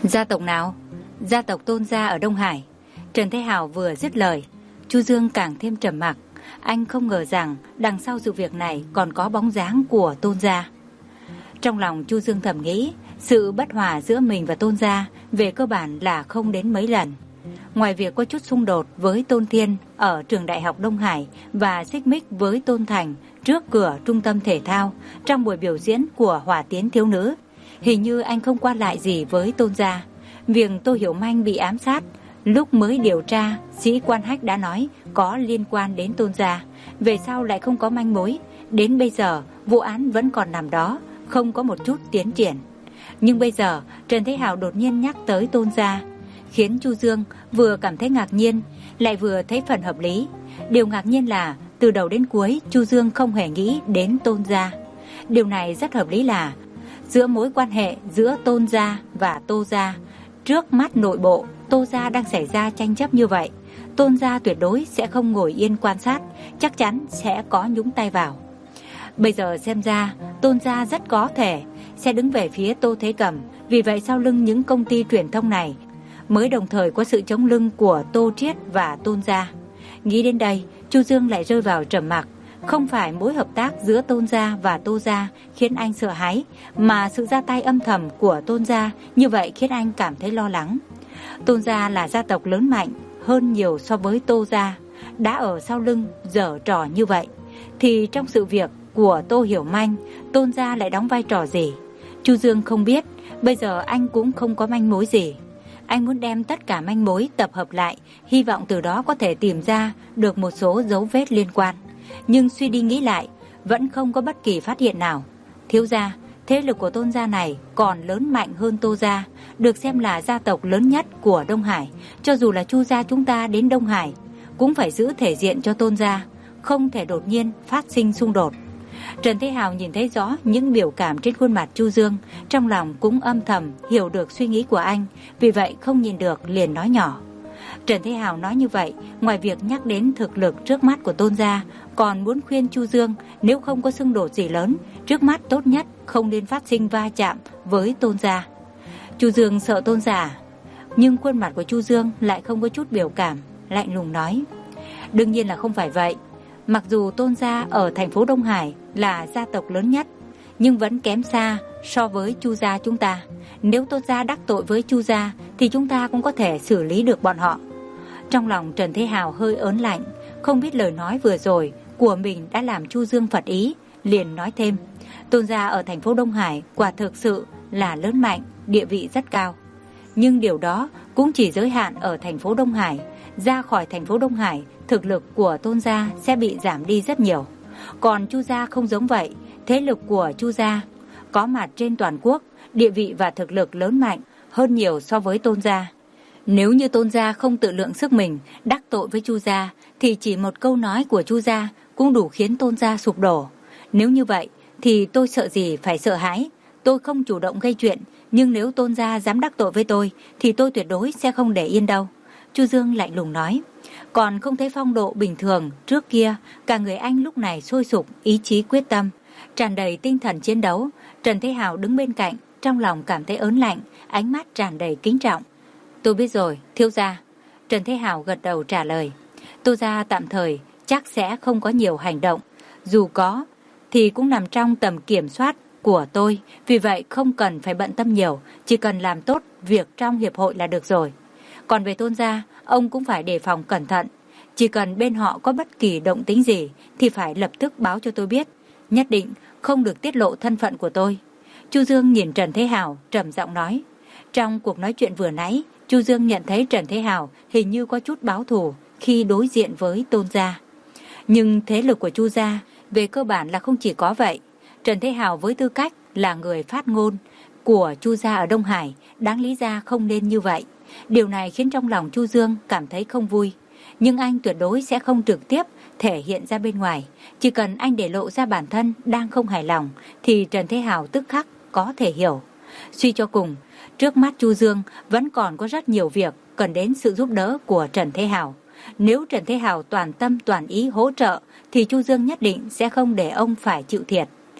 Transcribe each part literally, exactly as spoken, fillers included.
Gia tộc nào? Gia tộc Tôn gia ở Đông Hải. Trần Thế Hào vừa dứt lời, Chu Dương càng thêm trầm mặc. Anh không ngờ rằng đằng sau sự việc này còn có bóng dáng của Tôn gia. Trong lòng Chu Dương thầm nghĩ, sự bất hòa giữa mình và Tôn gia về cơ bản là không đến mấy lần. Ngoài việc có chút xung đột với Tôn Thiên ở trường đại học Đông Hải và xích mích với Tôn Thành trước cửa trung tâm thể thao trong buổi biểu diễn của Hỏa Tiến thiếu nữ, hình như anh không qua lại gì với Tôn gia. Việc Tô Hiểu Manh bị ám sát, lúc mới điều tra, sĩ quan Hách đã nói có liên quan đến Tôn gia. Về sau lại không có manh mối, đến bây giờ vụ án vẫn còn nằm đó, không có một chút tiến triển. Nhưng bây giờ Trần Thế Hào đột nhiên nhắc tới Tôn gia, khiến Chu Dương vừa cảm thấy ngạc nhiên, lại vừa thấy phần hợp lý. Điều ngạc nhiên là từ đầu đến cuối Chu Dương không hề nghĩ đến Tôn gia. Điều này rất hợp lý là giữa mối quan hệ giữa Tôn gia và Tô gia, trước mắt nội bộ Tô gia đang xảy ra tranh chấp như vậy, Tôn gia tuyệt đối sẽ không ngồi yên quan sát, chắc chắn sẽ có nhúng tay vào. Bây giờ xem ra Tôn gia rất có thể sẽ đứng về phía Tô Thế Cầm, vì vậy sau lưng những công ty truyền thông này mới đồng thời có sự chống lưng của Tô Triết và Tôn gia. Nghĩ đến đây, Chu Dương lại rơi vào trầm mặc. Không phải mối hợp tác giữa Tôn gia và Tô gia khiến anh sợ hãi, mà sự ra tay âm thầm của Tôn gia như vậy khiến anh cảm thấy lo lắng. Tôn gia là gia tộc lớn mạnh hơn nhiều so với Tô gia, đã ở sau lưng giở trò như vậy, thì trong sự việc của Tô Hiểu Manh, Tôn gia lại đóng vai trò gì? Chu Dương không biết, bây giờ anh cũng không có manh mối gì. Anh muốn đem tất cả manh mối tập hợp lại, hy vọng từ đó có thể tìm ra được một số dấu vết liên quan. Nhưng suy đi nghĩ lại, vẫn không có bất kỳ phát hiện nào. Thiếu gia, thế lực của Tôn gia này còn lớn mạnh hơn Tô gia, được xem là gia tộc lớn nhất của Đông Hải. Cho dù là Chu gia chúng ta đến Đông Hải, cũng phải giữ thể diện cho Tôn gia, không thể đột nhiên phát sinh xung đột. Trần Thế Hào nhìn thấy rõ những biểu cảm trên khuôn mặt Chu Dương, trong lòng cũng âm thầm hiểu được suy nghĩ của anh, vì vậy không nhìn được liền nói nhỏ. Trần Thế Hào nói như vậy, ngoài việc nhắc đến thực lực trước mắt của Tôn gia, còn muốn khuyên Chu Dương nếu không có xung đột gì lớn, trước mắt tốt nhất không nên phát sinh va chạm với Tôn gia. Chu Dương sợ Tôn gia, nhưng khuôn mặt của Chu Dương lại không có chút biểu cảm, lạnh lùng nói: đương nhiên là không phải vậy. Mặc dù Tôn gia ở thành phố Đông Hải là gia tộc lớn nhất, nhưng vẫn kém xa so với Chu gia chúng ta. Nếu Tôn gia đắc tội với Chu gia thì chúng ta cũng có thể xử lý được bọn họ. Trong lòng Trần Thế Hào hơi ớn lạnh, không biết lời nói vừa rồi của mình đã làm Chu Dương phật ý, liền nói thêm: Tôn gia ở thành phố Đông Hải quả thực sự là lớn mạnh, địa vị rất cao. Nhưng điều đó cũng chỉ giới hạn ở thành phố Đông Hải. Ra khỏi thành phố Đông Hải, thực lực của Tôn gia sẽ bị giảm đi rất nhiều. Còn Chu gia không giống vậy, thế lực của Chu gia có mặt trên toàn quốc, địa vị và thực lực lớn mạnh hơn nhiều so với Tôn gia. Nếu như Tôn gia không tự lượng sức mình, đắc tội với Chu gia, thì chỉ một câu nói của Chu gia cũng đủ khiến Tôn gia sụp đổ. Nếu như vậy thì tôi sợ gì phải sợ hãi. Tôi không chủ động gây chuyện, nhưng nếu Tôn gia dám đắc tội với tôi thì tôi tuyệt đối sẽ không để yên đâu. Chu Dương lạnh lùng nói. Còn không thấy phong độ bình thường trước kia, cả người anh lúc này sôi sục, ý chí quyết tâm, tràn đầy tinh thần chiến đấu. Trần Thế Hào đứng bên cạnh, trong lòng cảm thấy ớn lạnh, ánh mắt tràn đầy kính trọng. Tôi biết rồi, thiếu gia. Trần Thế Hào gật đầu trả lời. Tô gia tạm thời chắc sẽ không có nhiều hành động, dù có thì cũng nằm trong tầm kiểm soát của tôi, vì vậy không cần phải bận tâm nhiều, chỉ cần làm tốt việc trong hiệp hội là được rồi. Còn về Tôn gia, ông cũng phải đề phòng cẩn thận, chỉ cần bên họ có bất kỳ động tĩnh gì thì phải lập tức báo cho tôi biết, nhất định không được tiết lộ thân phận của tôi. Chu Dương nhìn Trần Thế Hào trầm giọng nói. Trong cuộc nói chuyện vừa nãy, Chu Dương nhận thấy Trần Thế Hào hình như có chút báo thù khi đối diện với Tôn gia. Nhưng thế lực của Chu gia về cơ bản là không chỉ có vậy. Trần Thế Hào với tư cách là người phát ngôn của Chu gia ở Đông Hải, đáng lý ra không nên như vậy. Điều này khiến trong lòng Chu Dương cảm thấy không vui. Nhưng anh tuyệt đối sẽ không trực tiếp thể hiện ra bên ngoài. Chỉ cần anh để lộ ra bản thân đang không hài lòng thì Trần Thế Hào tức khắc có thể hiểu. Suy cho cùng, trước mắt Chu Dương vẫn còn có rất nhiều việc cần đến sự giúp đỡ của Trần Thế Hào. Nếu Trần Thế Hào toàn tâm toàn ý hỗ trợ thì Chu Dương nhất định sẽ không để ông phải chịu thiệt.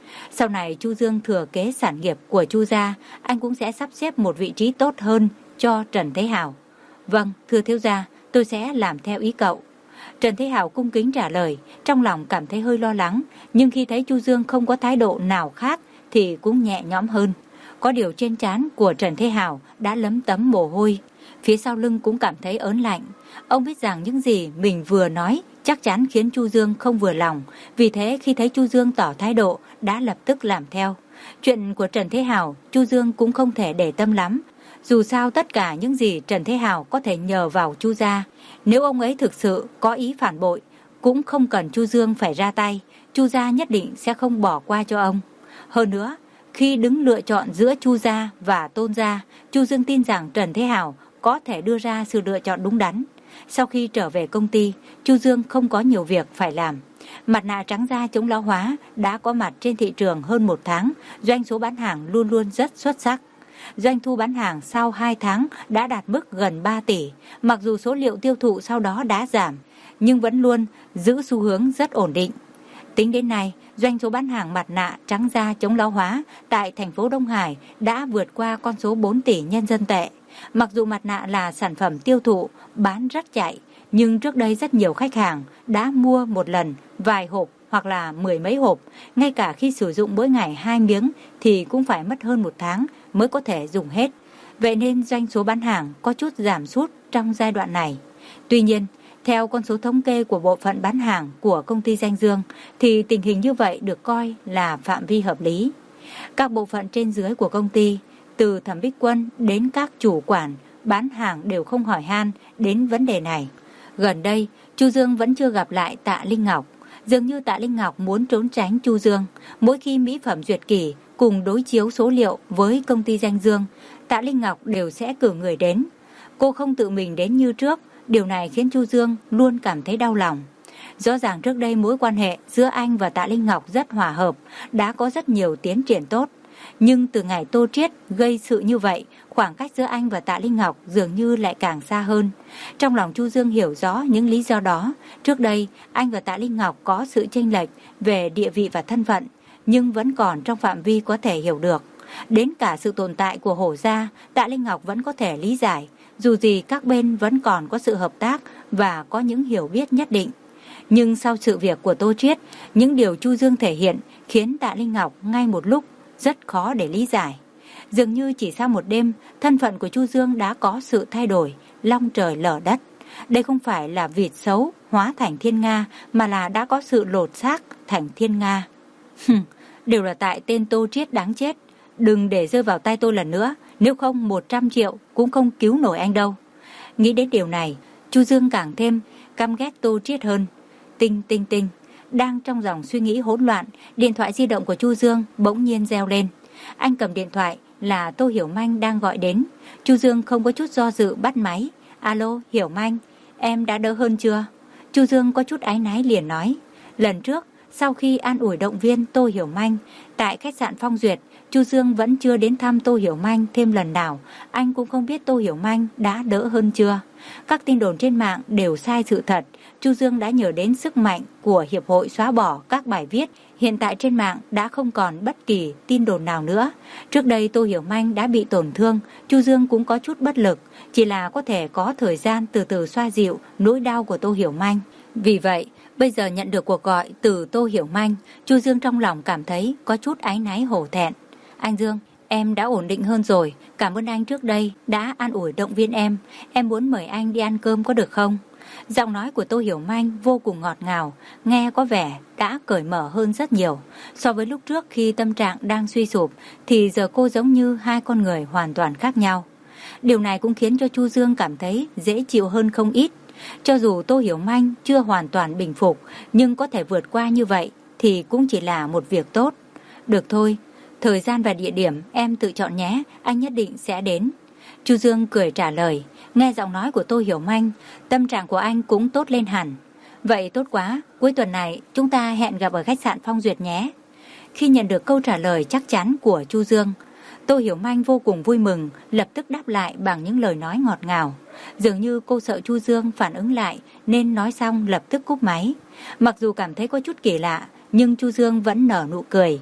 Sau này Chu Dương thừa kế sản nghiệp của Chu gia, anh cũng sẽ sắp xếp một vị trí tốt hơn cho Trần Thế Hào. Vâng, thưa thiếu gia, tôi sẽ làm theo ý cậu. Trần Thế Hào cung kính trả lời, trong lòng cảm thấy hơi lo lắng, nhưng khi thấy Chu Dương không có thái độ nào khác thì cũng nhẹ nhõm hơn. Có điều trên trán của Trần Thế Hào đã lấm tấm mồ hôi, phía sau lưng cũng cảm thấy ớn lạnh. Ông biết rằng những gì mình vừa nói chắc chắn khiến Chu Dương không vừa lòng, vì thế khi thấy Chu Dương tỏ thái độ đã lập tức làm theo. Chuyện của Trần Thế Hào, Chu Dương cũng không thể để tâm lắm. Dù sao tất cả những gì Trần Thế Hào có thể nhờ vào Chu gia. Nếu ông ấy thực sự có ý phản bội, cũng không cần Chu Dương phải ra tay, Chu gia nhất định sẽ không bỏ qua cho ông. Hơn nữa, khi đứng lựa chọn giữa Chu gia và Tôn gia, Chu Dương tin rằng Trần Thế Hào có thể đưa ra sự lựa chọn đúng đắn. Sau khi trở về công ty, Chu Dương không có nhiều việc phải làm. Mặt nạ trắng da chống lão hóa đã có mặt trên thị trường hơn một tháng, doanh số bán hàng luôn luôn rất xuất sắc. Doanh thu bán hàng sau hai tháng đã đạt mức gần ba tỷ, mặc dù số liệu tiêu thụ sau đó đã giảm, nhưng vẫn luôn giữ xu hướng rất ổn định. Tính đến nay, doanh số bán hàng mặt nạ trắng da chống lão hóa tại thành phố Đông Hải đã vượt qua con số bốn tỷ nhân dân tệ. Mặc dù mặt nạ là sản phẩm tiêu thụ, bán rất chạy, nhưng trước đây rất nhiều khách hàng đã mua một lần vài hộp hoặc là mười mấy hộp, ngay cả khi sử dụng mỗi ngày hai miếng thì cũng phải mất hơn một tháng mới có thể dùng hết. Vậy nên doanh số bán hàng có chút giảm sút trong giai đoạn này. Tuy nhiên, theo con số thống kê của bộ phận bán hàng của công ty Danh Dương thì tình hình như vậy được coi là phạm vi hợp lý. Các bộ phận trên dưới của công ty, từ Thẩm Bích Quân đến các chủ quản bán hàng đều không hỏi han đến vấn đề này. Gần đây, Chu Dương vẫn chưa gặp lại Tạ Linh Ngọc. Dường như Tạ Linh Ngọc muốn trốn tránh Chu Dương. Mỗi khi mỹ phẩm duyệt kỳ cùng đối chiếu số liệu với công ty Danh Dương, Tạ Linh Ngọc đều sẽ cử người đến. Cô không tự mình đến như trước, điều này khiến Chu Dương luôn cảm thấy đau lòng. Rõ ràng trước đây mối quan hệ giữa anh và Tạ Linh Ngọc rất hòa hợp, đã có rất nhiều tiến triển tốt. Nhưng từ ngày Tô Triết gây sự như vậy, khoảng cách giữa anh và Tạ Linh Ngọc dường như lại càng xa hơn. Trong lòng Chu Dương hiểu rõ những lý do đó. Trước đây, anh và Tạ Linh Ngọc có sự chênh lệch về địa vị và thân phận, nhưng vẫn còn trong phạm vi có thể hiểu được. Đến cả sự tồn tại của Hổ gia, Tạ Linh Ngọc vẫn có thể lý giải. Dù gì các bên vẫn còn có sự hợp tác và có những hiểu biết nhất định. Nhưng sau sự việc của Tô Triết, những điều Chu Dương thể hiện khiến Tạ Linh Ngọc ngay một lúc rất khó để lý giải. Dường như chỉ sau một đêm, thân phận của Chu Dương đã có sự thay đổi, long trời lở đất. Đây không phải là vịt xấu hóa thành thiên nga, mà là đã có sự lột xác thành thiên nga. Đều là tại tên Tô Triết đáng chết. Đừng để rơi vào tay tôi lần nữa, nếu không một trăm triệu cũng không cứu nổi anh đâu. Nghĩ đến điều này, Chu Dương càng thêm căm ghét Tô Triết hơn. Tinh tinh tinh. Đang trong dòng suy nghĩ hỗn loạn, điện thoại di động của Chu Dương bỗng nhiên reo lên. Anh cầm điện thoại, là Tô Hiểu Manh đang gọi đến. Chu Dương không có chút do dự bắt máy. Alo, Hiểu Manh, em đã đỡ hơn chưa? Chu Dương có chút áy náy liền nói. Lần trước, sau khi an ủi động viên Tô Hiểu Manh tại khách sạn Phong Duyệt, Chu Dương vẫn chưa đến thăm Tô Hiểu Manh thêm lần nào. Anh cũng không biết Tô Hiểu Manh đã đỡ hơn chưa. Các tin đồn trên mạng đều sai sự thật. Chu Dương đã nhớ đến sức mạnh của Hiệp hội xóa bỏ các bài viết. Hiện tại trên mạng đã không còn bất kỳ tin đồn nào nữa. Trước đây Tô Hiểu Manh đã bị tổn thương, Chu Dương cũng có chút bất lực, chỉ là có thể có thời gian từ từ xoa dịu nỗi đau của Tô Hiểu Manh. Vì vậy, bây giờ nhận được cuộc gọi từ Tô Hiểu Manh, Chu Dương trong lòng cảm thấy có chút áy náy hổ thẹn. Anh Dương, em đã ổn định hơn rồi, cảm ơn anh trước đây đã an ủi động viên em. Em muốn mời anh đi ăn cơm có được không? Giọng nói của Tô Hiểu Manh vô cùng ngọt ngào, nghe có vẻ đã cởi mở hơn rất nhiều. So với lúc trước khi tâm trạng đang suy sụp, thì giờ cô giống như hai con người hoàn toàn khác nhau. Điều này cũng khiến cho Chu Dương cảm thấy dễ chịu hơn không ít. Cho dù Tô Hiểu Manh chưa hoàn toàn bình phục, nhưng có thể vượt qua như vậy thì cũng chỉ là một việc tốt. Được thôi, thời gian và địa điểm em tự chọn nhé, anh nhất định sẽ đến. Chu Dương cười trả lời. Nghe giọng nói của Tô Hiểu Manh, tâm trạng của anh cũng tốt lên hẳn. Vậy tốt quá, cuối tuần này chúng ta hẹn gặp ở khách sạn Phong Duyệt nhé. Khi nhận được câu trả lời chắc chắn của Chu Dương, Tô Hiểu Manh vô cùng vui mừng, lập tức đáp lại bằng những lời nói ngọt ngào. Dường như cô sợ Chu Dương phản ứng lại nên nói xong lập tức cúp máy. Mặc dù cảm thấy có chút kỳ lạ, nhưng Chu Dương vẫn nở nụ cười.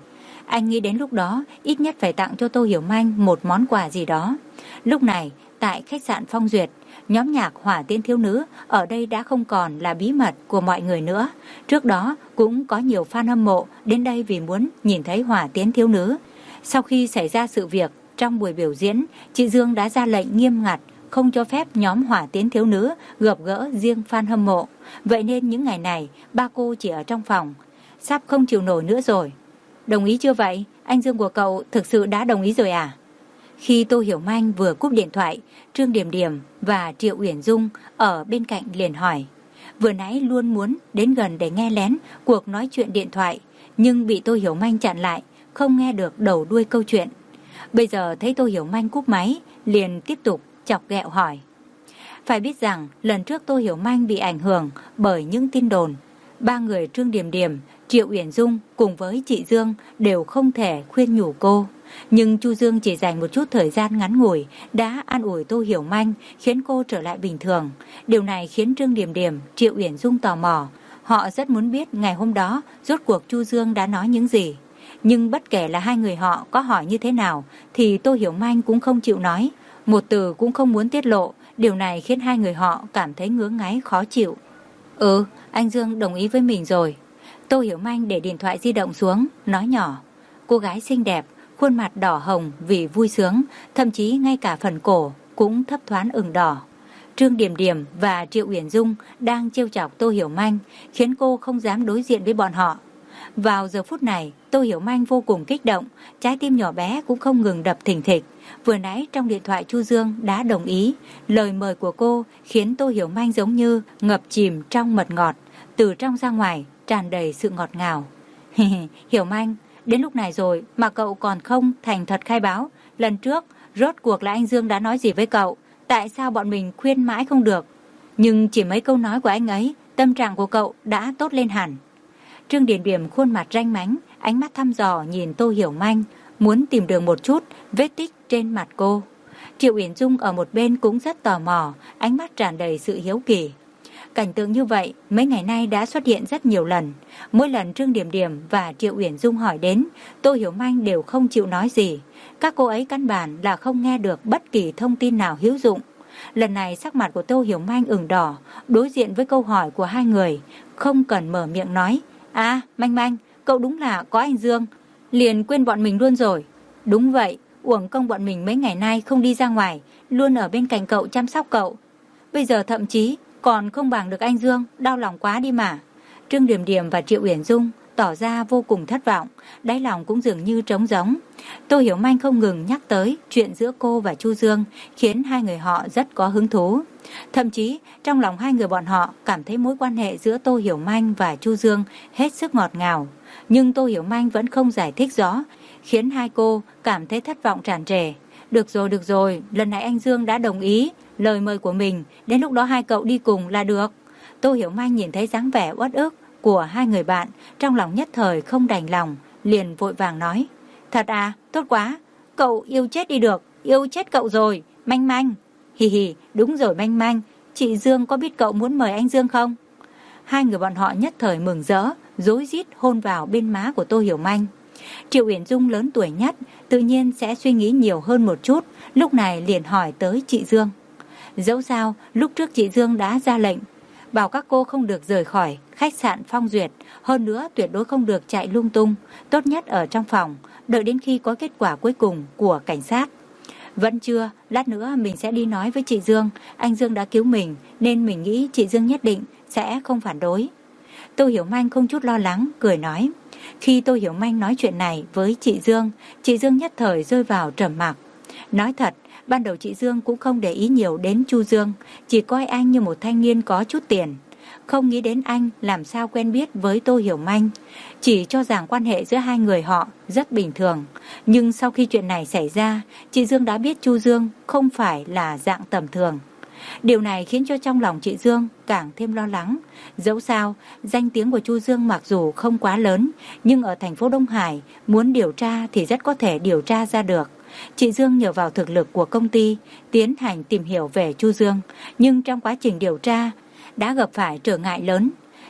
Anh nghĩ đến lúc đó ít nhất phải tặng cho Tô Hiểu Manh một món quà gì đó. Lúc này, tại khách sạn Phong Duyệt, nhóm nhạc Hỏa Tiễn Thiếu Nữ ở đây đã không còn là bí mật của mọi người nữa. Trước đó cũng có nhiều fan hâm mộ đến đây vì muốn nhìn thấy Hỏa Tiễn Thiếu Nữ. Sau khi xảy ra sự việc trong buổi biểu diễn, chị Dương đã ra lệnh nghiêm ngặt không cho phép nhóm Hỏa Tiễn Thiếu Nữ gặp gỡ riêng fan hâm mộ. Vậy nên những ngày này ba cô chỉ ở trong phòng, sắp không chịu nổi nữa rồi. Đồng ý chưa vậy? Anh Dương của cậu thực sự đã đồng ý rồi à? Khi Tô Hiểu Manh vừa cúp điện thoại, Trương Điểm Điểm và Triệu Uyển Dung ở bên cạnh liền hỏi. Vừa nãy luôn muốn đến gần để nghe lén cuộc nói chuyện điện thoại, nhưng bị Tô Hiểu Manh chặn lại, không nghe được đầu đuôi câu chuyện. Bây giờ thấy Tô Hiểu Manh cúp máy, liền tiếp tục chọc ghẹo hỏi. Phải biết rằng lần trước Tô Hiểu Manh bị ảnh hưởng bởi những tin đồn. Ba người Trương Điểm Điểm, Triệu Uyển Dung cùng với chị Dương đều không thể khuyên nhủ cô. Nhưng Chu Dương chỉ dành một chút thời gian ngắn ngủi đã an ủi Tô Hiểu Manh, khiến cô trở lại bình thường. Điều này khiến Trương Điểm Điểm, Triệu Uyển Dung tò mò. Họ rất muốn biết ngày hôm đó rốt cuộc Chu Dương đã nói những gì. Nhưng bất kể là hai người họ có hỏi như thế nào thì Tô Hiểu Manh cũng không chịu nói, một từ cũng không muốn tiết lộ. Điều này khiến hai người họ cảm thấy ngứa ngáy khó chịu. Ừ, anh Dương đồng ý với mình rồi. Tô Hiểu Manh để điện thoại di động xuống, nói nhỏ. Cô gái xinh đẹp, khuôn mặt đỏ hồng vì vui sướng, thậm chí ngay cả phần cổ cũng thấp thoáng ửng đỏ. Trương Điểm Điểm và Triệu Uyển Dung đang trêu chọc Tô Hiểu Manh, khiến cô không dám đối diện với bọn họ. Vào giờ phút này, Tô Hiểu Manh vô cùng kích động, trái tim nhỏ bé cũng không ngừng đập thình thịch. Vừa nãy trong điện thoại Chu Dương đã đồng ý, lời mời của cô khiến Tô Hiểu Manh giống như ngập chìm trong mật ngọt, từ trong ra ngoài tràn đầy sự ngọt ngào. Hiểu Manh, đến lúc này rồi mà cậu còn không thành thật khai báo, lần trước rốt cuộc là anh Dương đã nói gì với cậu, tại sao bọn mình khuyên mãi không được. Nhưng chỉ mấy câu nói của anh ấy, tâm trạng của cậu đã tốt lên hẳn. Trương Điểm Điểm khuôn mặt ranh mánh, ánh mắt thăm dò nhìn Tô Hiểu Manh, muốn tìm được một chút vết tích trên mặt cô. Triệu Uyển Dung ở một bên cũng rất tò mò, ánh mắt tràn đầy sự hiếu kỳ. Cảnh tượng như vậy mấy ngày nay đã xuất hiện rất nhiều lần. Mỗi lần Trương Điểm Điểm và Triệu Uyển Dung hỏi đến, Tô Hiểu Manh đều không chịu nói gì. Các cô ấy căn bản là không nghe được bất kỳ thông tin nào hữu dụng. Lần này sắc mặt của Tô Hiểu Manh ửng đỏ, đối diện với câu hỏi của hai người, không cần mở miệng nói. À, Manh Manh, cậu đúng là có anh Dương, liền quên bọn mình luôn rồi. Đúng vậy, uổng công bọn mình mấy ngày nay không đi ra ngoài, luôn ở bên cạnh cậu chăm sóc cậu. Bây giờ thậm chí còn không bằng được anh Dương, đau lòng quá đi mà. Trương Điểm Điểm và Triệu Uyển Dung tỏ ra vô cùng thất vọng, đáy lòng cũng dường như trống rỗng. Tô Hiểu Manh không ngừng nhắc tới chuyện giữa cô và Chu Dương, khiến hai người họ rất có hứng thú. Thậm chí trong lòng hai người bọn họ cảm thấy mối quan hệ giữa Tô Hiểu Manh và Chu Dương hết sức ngọt ngào. Nhưng Tô Hiểu Manh vẫn không giải thích rõ, khiến hai cô cảm thấy thất vọng tràn trề. Được rồi, được rồi, lần này anh Dương đã đồng ý lời mời của mình, đến lúc đó hai cậu đi cùng là được. Tô Hiểu Manh nhìn thấy dáng vẻ uất ức của hai người bạn, trong lòng nhất thời không đành lòng, liền vội vàng nói. Thật à, tốt quá, cậu yêu chết đi được, yêu chết cậu rồi, Manh Manh. Hì hì, đúng rồi Manh Manh, chị Dương có biết cậu muốn mời anh Dương không? Hai người bọn họ nhất thời mừng rỡ, rối rít hôn vào bên má của Tô Hiểu Manh. Triệu Uyển Dung lớn tuổi nhất, tự nhiên sẽ suy nghĩ nhiều hơn một chút, lúc này liền hỏi tới chị Dương. Dẫu sao, lúc trước chị Dương đã ra lệnh, bảo các cô không được rời khỏi khách sạn Phong Duyệt, hơn nữa tuyệt đối không được chạy lung tung, tốt nhất ở trong phòng, đợi đến khi có kết quả cuối cùng của cảnh sát. Vẫn chưa, lát nữa mình sẽ đi nói với chị Dương, anh Dương đã cứu mình, nên mình nghĩ chị Dương nhất định sẽ không phản đối. Tô Hiểu Manh không chút lo lắng, cười nói. Khi Tô Hiểu Manh nói chuyện này với chị Dương, chị Dương nhất thời rơi vào trầm mặc. Nói thật, ban đầu chị Dương cũng không để ý nhiều đến Chu Dương, chỉ coi anh như một thanh niên có chút tiền. Không nghĩ đến anh làm sao quen biết với Tô Hiểu Manh, chỉ cho rằng quan hệ giữa hai người họ rất bình thường. Nhưng sau khi chuyện này xảy ra, chị Dương đã biết Chu Dương không phải là dạng tầm thường. Điều này khiến cho trong lòng chị Dương càng thêm lo lắng. Dẫu sao, danh tiếng của Chu Dương mặc dù không quá lớn, nhưng ở thành phố Đông Hải muốn điều tra thì rất có thể điều tra ra được. Chị Dương nhờ vào thực lực của công ty tiến hành tìm hiểu về Chu Dương, nhưng trong quá trình điều tra đã gặp phải trở ngại lớn.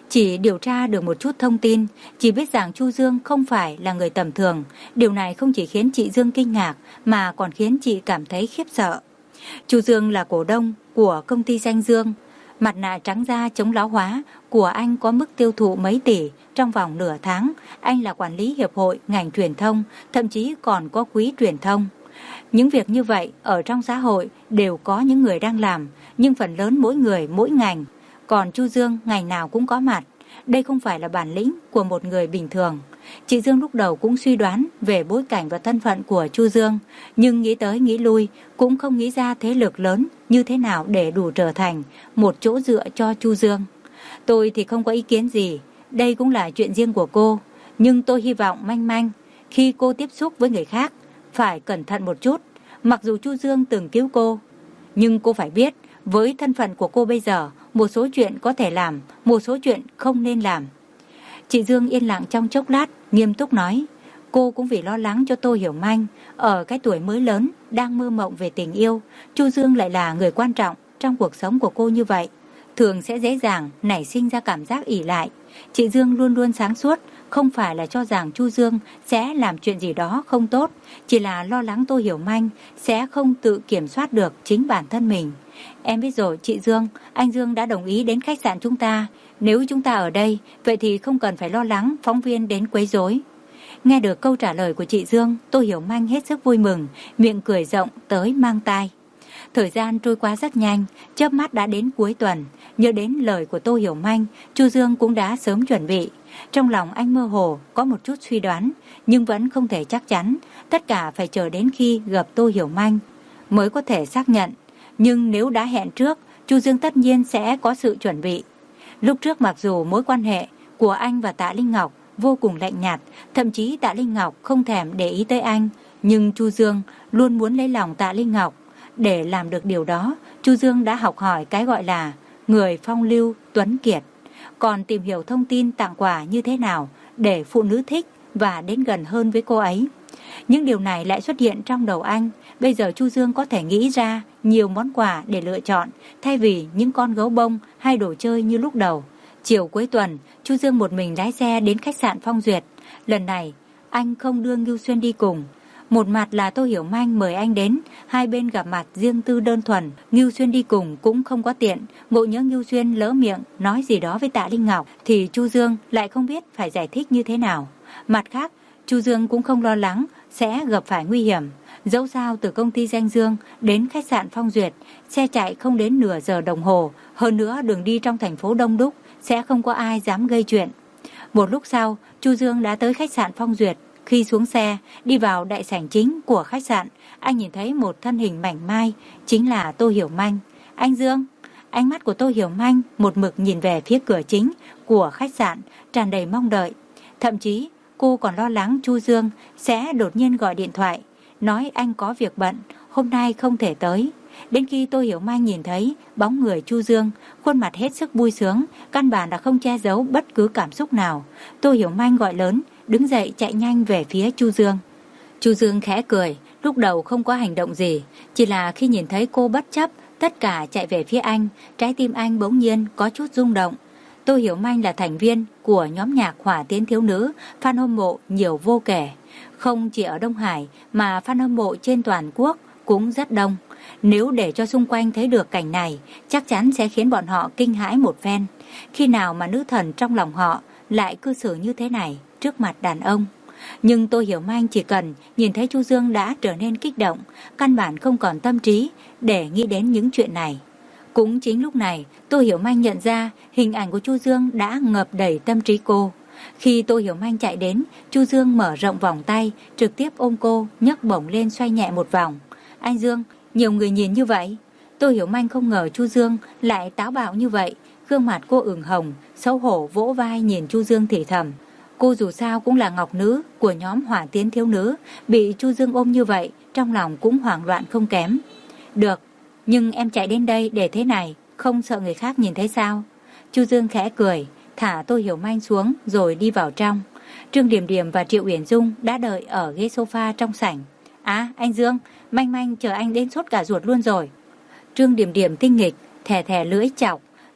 Chỉ điều tra được một chút thông tin, chỉ biết rằng Chu Dương không phải là người tầm thường. Điều này không chỉ khiến chị Dương kinh ngạc mà còn khiến chị cảm thấy khiếp sợ. Chu Dương là cổ đông của công ty Danh Dương. Mặt nạ trắng da chống lão hóa của anh có mức tiêu thụ mấy tỷ trong vòng nửa tháng. Anh là quản lý hiệp hội ngành truyền thông, thậm chí còn có quý truyền thông. Những việc như vậy ở trong xã hội đều có những người đang làm, nhưng phần lớn mỗi người mỗi ngành. Còn Chu Dương ngày nào cũng có mặt. Đây không phải là bản lĩnh của một người bình thường. Chị Dương lúc đầu cũng suy đoán về bối cảnh và thân phận của Chu Dương, nhưng nghĩ tới nghĩ lui cũng không nghĩ ra thế lực lớn như thế nào để đủ trở thành một chỗ dựa cho Chu Dương. Tôi thì không có ý kiến gì, đây cũng là chuyện riêng của cô, nhưng tôi hy vọng Manh Manh khi cô tiếp xúc với người khác phải cẩn thận một chút. Mặc dù Chu Dương từng cứu cô, nhưng cô phải biết với thân phận của cô bây giờ, một số chuyện có thể làm, một số chuyện không nên làm. Chị Dương yên lặng trong chốc lát, nghiêm túc nói, cô cũng vì lo lắng cho Tô Hiểu Manh, ở cái tuổi mới lớn, đang mơ mộng về tình yêu, Chu Dương lại là người quan trọng trong cuộc sống của cô như vậy, thường sẽ dễ dàng nảy sinh ra cảm giác ỷ lại. Chị Dương luôn luôn sáng suốt, không phải là cho rằng Chu Dương sẽ làm chuyện gì đó không tốt, chỉ là lo lắng Tô Hiểu Manh sẽ không tự kiểm soát được chính bản thân mình. Em biết rồi chị Dương, anh Dương đã đồng ý đến khách sạn chúng ta. Nếu chúng ta ở đây, vậy thì không cần phải lo lắng phóng viên đến quấy rối. Nghe được câu trả lời của chị Dương, Tô Hiểu Manh hết sức vui mừng, miệng cười rộng tới mang tai. Thời gian trôi qua rất nhanh, chớp mắt đã đến cuối tuần. Nhớ đến lời của Tô Hiểu Manh, Chu Dương cũng đã sớm chuẩn bị. Trong lòng anh mơ hồ có một chút suy đoán, nhưng vẫn không thể chắc chắn. Tất cả phải chờ đến khi gặp Tô Hiểu Manh mới có thể xác nhận. Nhưng nếu đã hẹn trước, Chu Dương tất nhiên sẽ có sự chuẩn bị. Lúc trước mặc dù mối quan hệ của anh và Tạ Linh Ngọc vô cùng lạnh nhạt, thậm chí Tạ Linh Ngọc không thèm để ý tới anh, nhưng Chu Dương luôn muốn lấy lòng Tạ Linh Ngọc. Để làm được điều đó, Chu Dương đã học hỏi cái gọi là người phong lưu tuấn kiệt, còn tìm hiểu thông tin tặng quà như thế nào để phụ nữ thích và đến gần hơn với cô ấy. Những điều này lại xuất hiện trong đầu anh. Bây giờ Chu Dương có thể nghĩ ra nhiều món quà để lựa chọn, thay vì những con gấu bông hay đồ chơi như lúc đầu. Chiều cuối tuần, Chu Dương một mình lái xe đến khách sạn Phong Duyệt. Lần này, anh không đưa Ngưu Xuyên đi cùng. Một mặt là Tô Hiểu Manh mời anh đến, hai bên gặp mặt riêng tư đơn thuần. Ngưu Xuyên đi cùng cũng không có tiện, ngộ nhớ Ngưu Xuyên lỡ miệng nói gì đó với Tạ Linh Ngọc thì Chu Dương lại không biết phải giải thích như thế nào. Mặt khác, Chu Dương cũng không lo lắng sẽ gặp phải nguy hiểm. Dẫu sao từ công ty Danh Dương đến khách sạn Phong Duyệt, xe chạy không đến nửa giờ đồng hồ, hơn nữa đường đi trong thành phố đông đúc, sẽ không có ai dám gây chuyện. Một lúc sau, Chu Dương đã tới khách sạn Phong Duyệt. Khi xuống xe, đi vào đại sảnh chính của khách sạn, anh nhìn thấy một thân hình mảnh mai, chính là Tô Hiểu Manh. Anh Dương, ánh mắt của Tô Hiểu Manh một mực nhìn về phía cửa chính của khách sạn, tràn đầy mong đợi. Thậm chí, cô còn lo lắng Chu Dương sẽ đột nhiên gọi điện thoại, nói anh có việc bận, hôm nay không thể tới. Đến khi Tô Hiểu Manh nhìn thấy bóng người Chu Dương, khuôn mặt hết sức vui sướng, căn bản là không che giấu bất cứ cảm xúc nào. Tô Hiểu Manh gọi lớn, đứng dậy chạy nhanh về phía Chu Dương. Chu Dương khẽ cười, lúc đầu không có hành động gì, chỉ là khi nhìn thấy cô bất chấp tất cả chạy về phía anh, trái tim anh bỗng nhiên có chút rung động. Tô Hiểu Manh là thành viên của nhóm nhạc Hỏa Tiến Thiếu Nữ, fan hâm mộ nhiều vô kể. Không chỉ ở Đông Hải mà fan hâm mộ trên toàn quốc cũng rất đông. Nếu để cho xung quanh thấy được cảnh này, chắc chắn sẽ khiến bọn họ kinh hãi một phen. Khi nào mà nữ thần trong lòng họ lại cư xử như thế này trước mặt đàn ông. Nhưng Tô Hiểu Manh chỉ cần nhìn thấy Chu Dương đã trở nên kích động, căn bản không còn tâm trí để nghĩ đến những chuyện này. Cũng chính lúc này, Tô Hiểu Manh nhận ra hình ảnh của Chu Dương đã ngập đầy tâm trí cô. Khi Tô Hiểu Manh chạy đến, Chu Dương mở rộng vòng tay, trực tiếp ôm cô, nhấc bổng lên xoay nhẹ một vòng. Anh Dương, nhiều người nhìn như vậy. Tô Hiểu Manh không ngờ Chu Dương lại táo bạo như vậy. Gương mặt cô ửng hồng, xấu hổ vỗ vai nhìn Chu Dương thì thầm. Cô dù sao cũng là ngọc nữ của nhóm Hỏa Tiến Thiếu Nữ, bị Chu Dương ôm như vậy, trong lòng cũng hoảng loạn không kém. Được, nhưng em chạy đến đây để thế này, không sợ người khác nhìn thấy sao? Chu Dương khẽ cười, thả Tô Hiểu Manh xuống rồi đi vào trong. Trương Điểm Điểm và Triệu Uyển Dung đã đợi ở ghế sofa trong sảnh. À, anh Dương, Manh Manh chờ anh đến sốt cả ruột luôn rồi. Trương Điểm Điểm tinh nghịch, thè thè lưỡi chọc.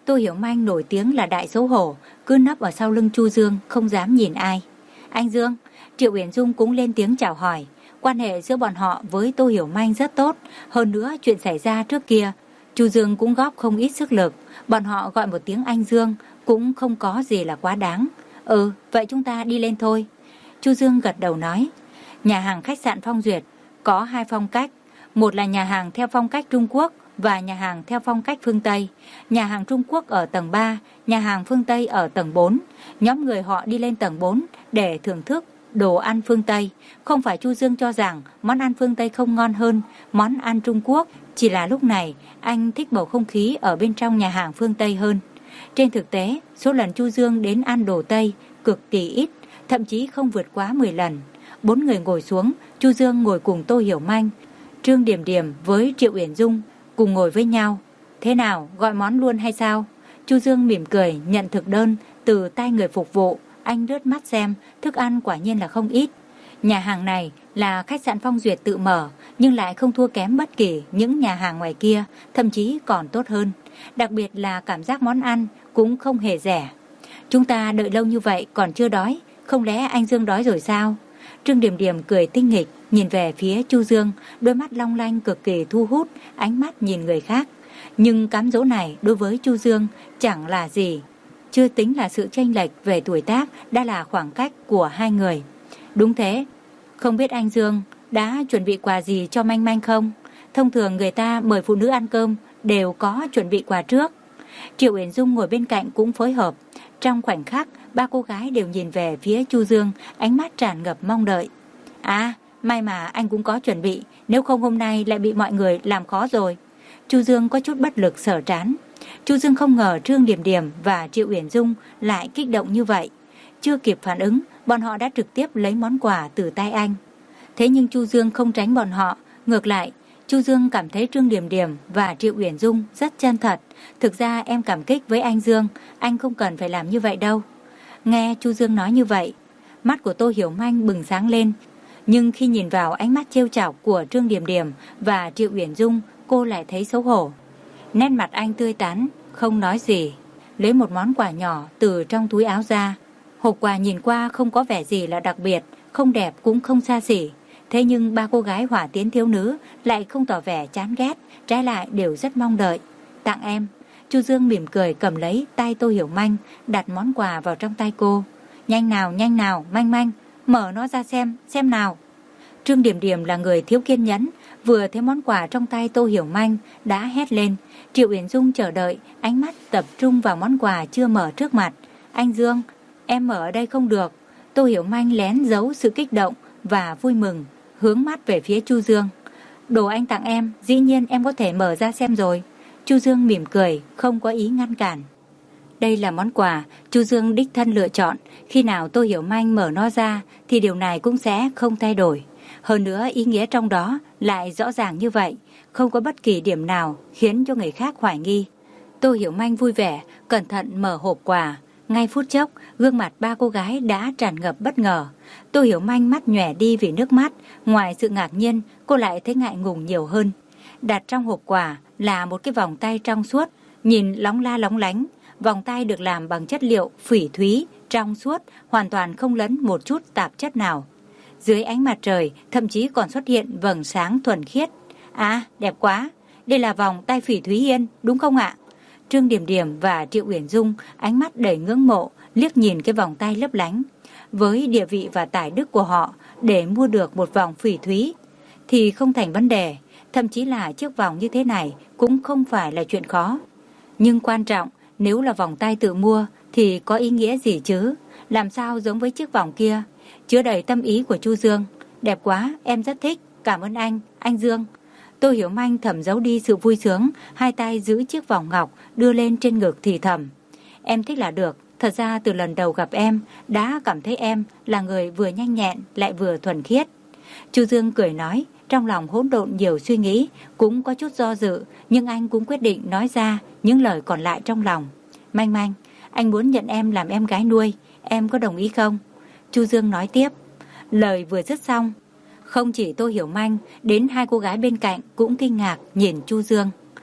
Tô Hiểu Manh nổi tiếng là đại xấu hổ, cứ nấp ở sau lưng Chu Dương, không dám nhìn ai. Anh Dương, Triệu Uyển Dung cũng lên tiếng chào hỏi. Quan hệ giữa bọn họ với Tô Hiểu Manh rất tốt. Hơn nữa chuyện xảy ra trước kia, Chu Dương cũng góp không ít sức lực. Bọn họ gọi một tiếng anh Dương cũng không có gì là quá đáng. Ừ, vậy chúng ta đi lên thôi. Chu Dương gật đầu nói. Nhà hàng khách sạn Phong Duyệt có hai phong cách. Một là nhà hàng theo phong cách Trung Quốc và nhà hàng theo phong cách phương Tây. Nhà hàng Trung Quốc ở tầng ba, nhà hàng phương Tây ở tầng bốn. Nhóm người họ đi lên tầng bốn để thưởng thức đồ ăn phương Tây. Không phải Chu Dương cho rằng món ăn phương Tây không ngon hơn món ăn Trung Quốc, chỉ là lúc này anh thích bầu không khí ở bên trong nhà hàng phương Tây hơn. Trên thực tế, số lần Chu Dương đến ăn đồ Tây cực kỳ ít, thậm chí không vượt quá mười lần. Bốn người ngồi xuống, Chu Dương ngồi cùng Tô Hiểu Manh, Trương Điểm Điểm với Triệu Uyển Dung cùng ngồi với nhau. Thế nào, gọi món luôn hay sao? Chu Dương mỉm cười nhận thực đơn từ tay người phục vụ. Anh lướt mắt xem, thức ăn quả nhiên là không ít. Nhà hàng này là khách sạn Phong Duyệt tự mở, nhưng lại không thua kém bất kỳ những nhà hàng ngoài kia, thậm chí còn tốt hơn. Đặc biệt là cảm giác món ăn cũng không hề rẻ. Chúng ta đợi lâu như vậy còn chưa đói, không lẽ anh Dương đói rồi sao? Trương Điểm Điểm cười tinh nghịch, nhìn về phía Chu Dương, đôi mắt long lanh cực kỳ thu hút, ánh mắt nhìn người khác. Nhưng cám dỗ này đối với Chu Dương chẳng là gì. Chưa tính là sự chênh lệch về tuổi tác, đã là khoảng cách của hai người. Đúng thế, không biết anh Dương đã chuẩn bị quà gì cho Manh Manh không? Thông thường người ta mời phụ nữ ăn cơm đều có chuẩn bị quà trước. Triệu Uyển Dung ngồi bên cạnh cũng phối hợp. Trong khoảnh khắc, ba cô gái đều nhìn về phía Chu Dương, ánh mắt tràn ngập mong đợi. À, may mà anh cũng có chuẩn bị, nếu không hôm nay lại bị mọi người làm khó rồi. Chu Dương có chút bất lực sờ trán. Chu Dương không ngờ Trương Điểm Điểm và Triệu Uyển Dung lại kích động như vậy. Chưa kịp phản ứng, bọn họ đã trực tiếp lấy món quà từ tay anh. Thế nhưng Chu Dương không tránh bọn họ, ngược lại, Chu Dương cảm thấy Trương Điểm Điểm và Triệu Uyển Dung rất chân thật. Thực ra em cảm kích với anh Dương, anh không cần phải làm như vậy đâu. Nghe Chu Dương nói như vậy, mắt của Tô Hiểu Manh bừng sáng lên. Nhưng khi nhìn vào ánh mắt trêu chọc của Trương Điểm Điểm và Triệu Uyển Dung, cô lại thấy xấu hổ. Nét mặt anh tươi tắn, không nói gì, lấy một món quà nhỏ từ trong túi áo ra. Hộp quà nhìn qua không có vẻ gì là đặc biệt, không đẹp cũng không xa xỉ. Thế nhưng ba cô gái hỏa tiến thiếu nữ lại không tỏ vẻ chán ghét, trái lại đều rất mong đợi. Tặng em. Chu Dương mỉm cười cầm lấy tay Tô Hiểu Manh, đặt món quà vào trong tay cô. Nhanh nào, nhanh nào, Manh Manh, mở nó ra xem, xem nào. Trương Điểm Điểm là người thiếu kiên nhẫn, vừa thấy món quà trong tay Tô Hiểu Manh đã hét lên. Triệu Uyển Dung chờ đợi, ánh mắt tập trung vào món quà chưa mở trước mặt. Anh Dương, em mở ở đây không được. Tô Hiểu Manh lén giấu sự kích động và vui mừng, hướng mắt về phía Chu Dương. Đồ anh tặng em, dĩ nhiên em có thể mở ra xem rồi. Chu Dương mỉm cười, không có ý ngăn cản. Đây là món quà Chu Dương đích thân lựa chọn, khi nào Tô Hiểu Manh mở nó ra thì điều này cũng sẽ không thay đổi. Hơn nữa ý nghĩa trong đó lại rõ ràng như vậy, không có bất kỳ điểm nào khiến cho người khác hoài nghi. Tô Hiểu Manh vui vẻ, cẩn thận mở hộp quà. Ngay phút chốc, gương mặt ba cô gái đã tràn ngập bất ngờ. Tô Hiểu Manh mắt nhòe đi vì nước mắt, ngoài sự ngạc nhiên, cô lại thấy ngại ngùng nhiều hơn. Đặt trong hộp quà là một cái vòng tay trong suốt, nhìn lóng la lóng lánh. Vòng tay được làm bằng chất liệu phỉ thúy, trong suốt, hoàn toàn không lẫn một chút tạp chất nào. Dưới ánh mặt trời, thậm chí còn xuất hiện vầng sáng thuần khiết. À, đẹp quá, đây là vòng tay phỉ thúy yên, đúng không ạ? Trương Điểm Điểm và Triệu Uyển Dung ánh mắt đầy ngưỡng mộ, liếc nhìn cái vòng tay lấp lánh. Với địa vị và tài đức của họ, để mua được một vòng phỉ thúy thì không thành vấn đề, thậm chí là chiếc vòng như thế này cũng không phải là chuyện khó. Nhưng quan trọng, nếu là vòng tay tự mua thì có ý nghĩa gì chứ? Làm sao giống với chiếc vòng kia? Chứa đầy tâm ý của Chu Dương. Đẹp quá, em rất thích, cảm ơn anh, anh Dương. Tô Hiểu Manh thầm giấu đi sự vui sướng, hai tay giữ chiếc vòng ngọc đưa lên trên ngực thì thầm. Em thích là được, thật ra từ lần đầu gặp em đã cảm thấy em là người vừa nhanh nhẹn lại vừa thuần khiết. Chu Dương cười nói, trong lòng hỗn độn nhiều suy nghĩ, cũng có chút do dự, nhưng anh cũng quyết định nói ra những lời còn lại trong lòng. Manh Manh, anh muốn nhận em làm em gái nuôi, em có đồng ý không? Chu Dương nói tiếp. Lời vừa dứt xong, không chỉ Tô Hiểu Manh, đến hai cô gái bên cạnh cũng kinh ngạc nhìn Chu Dương.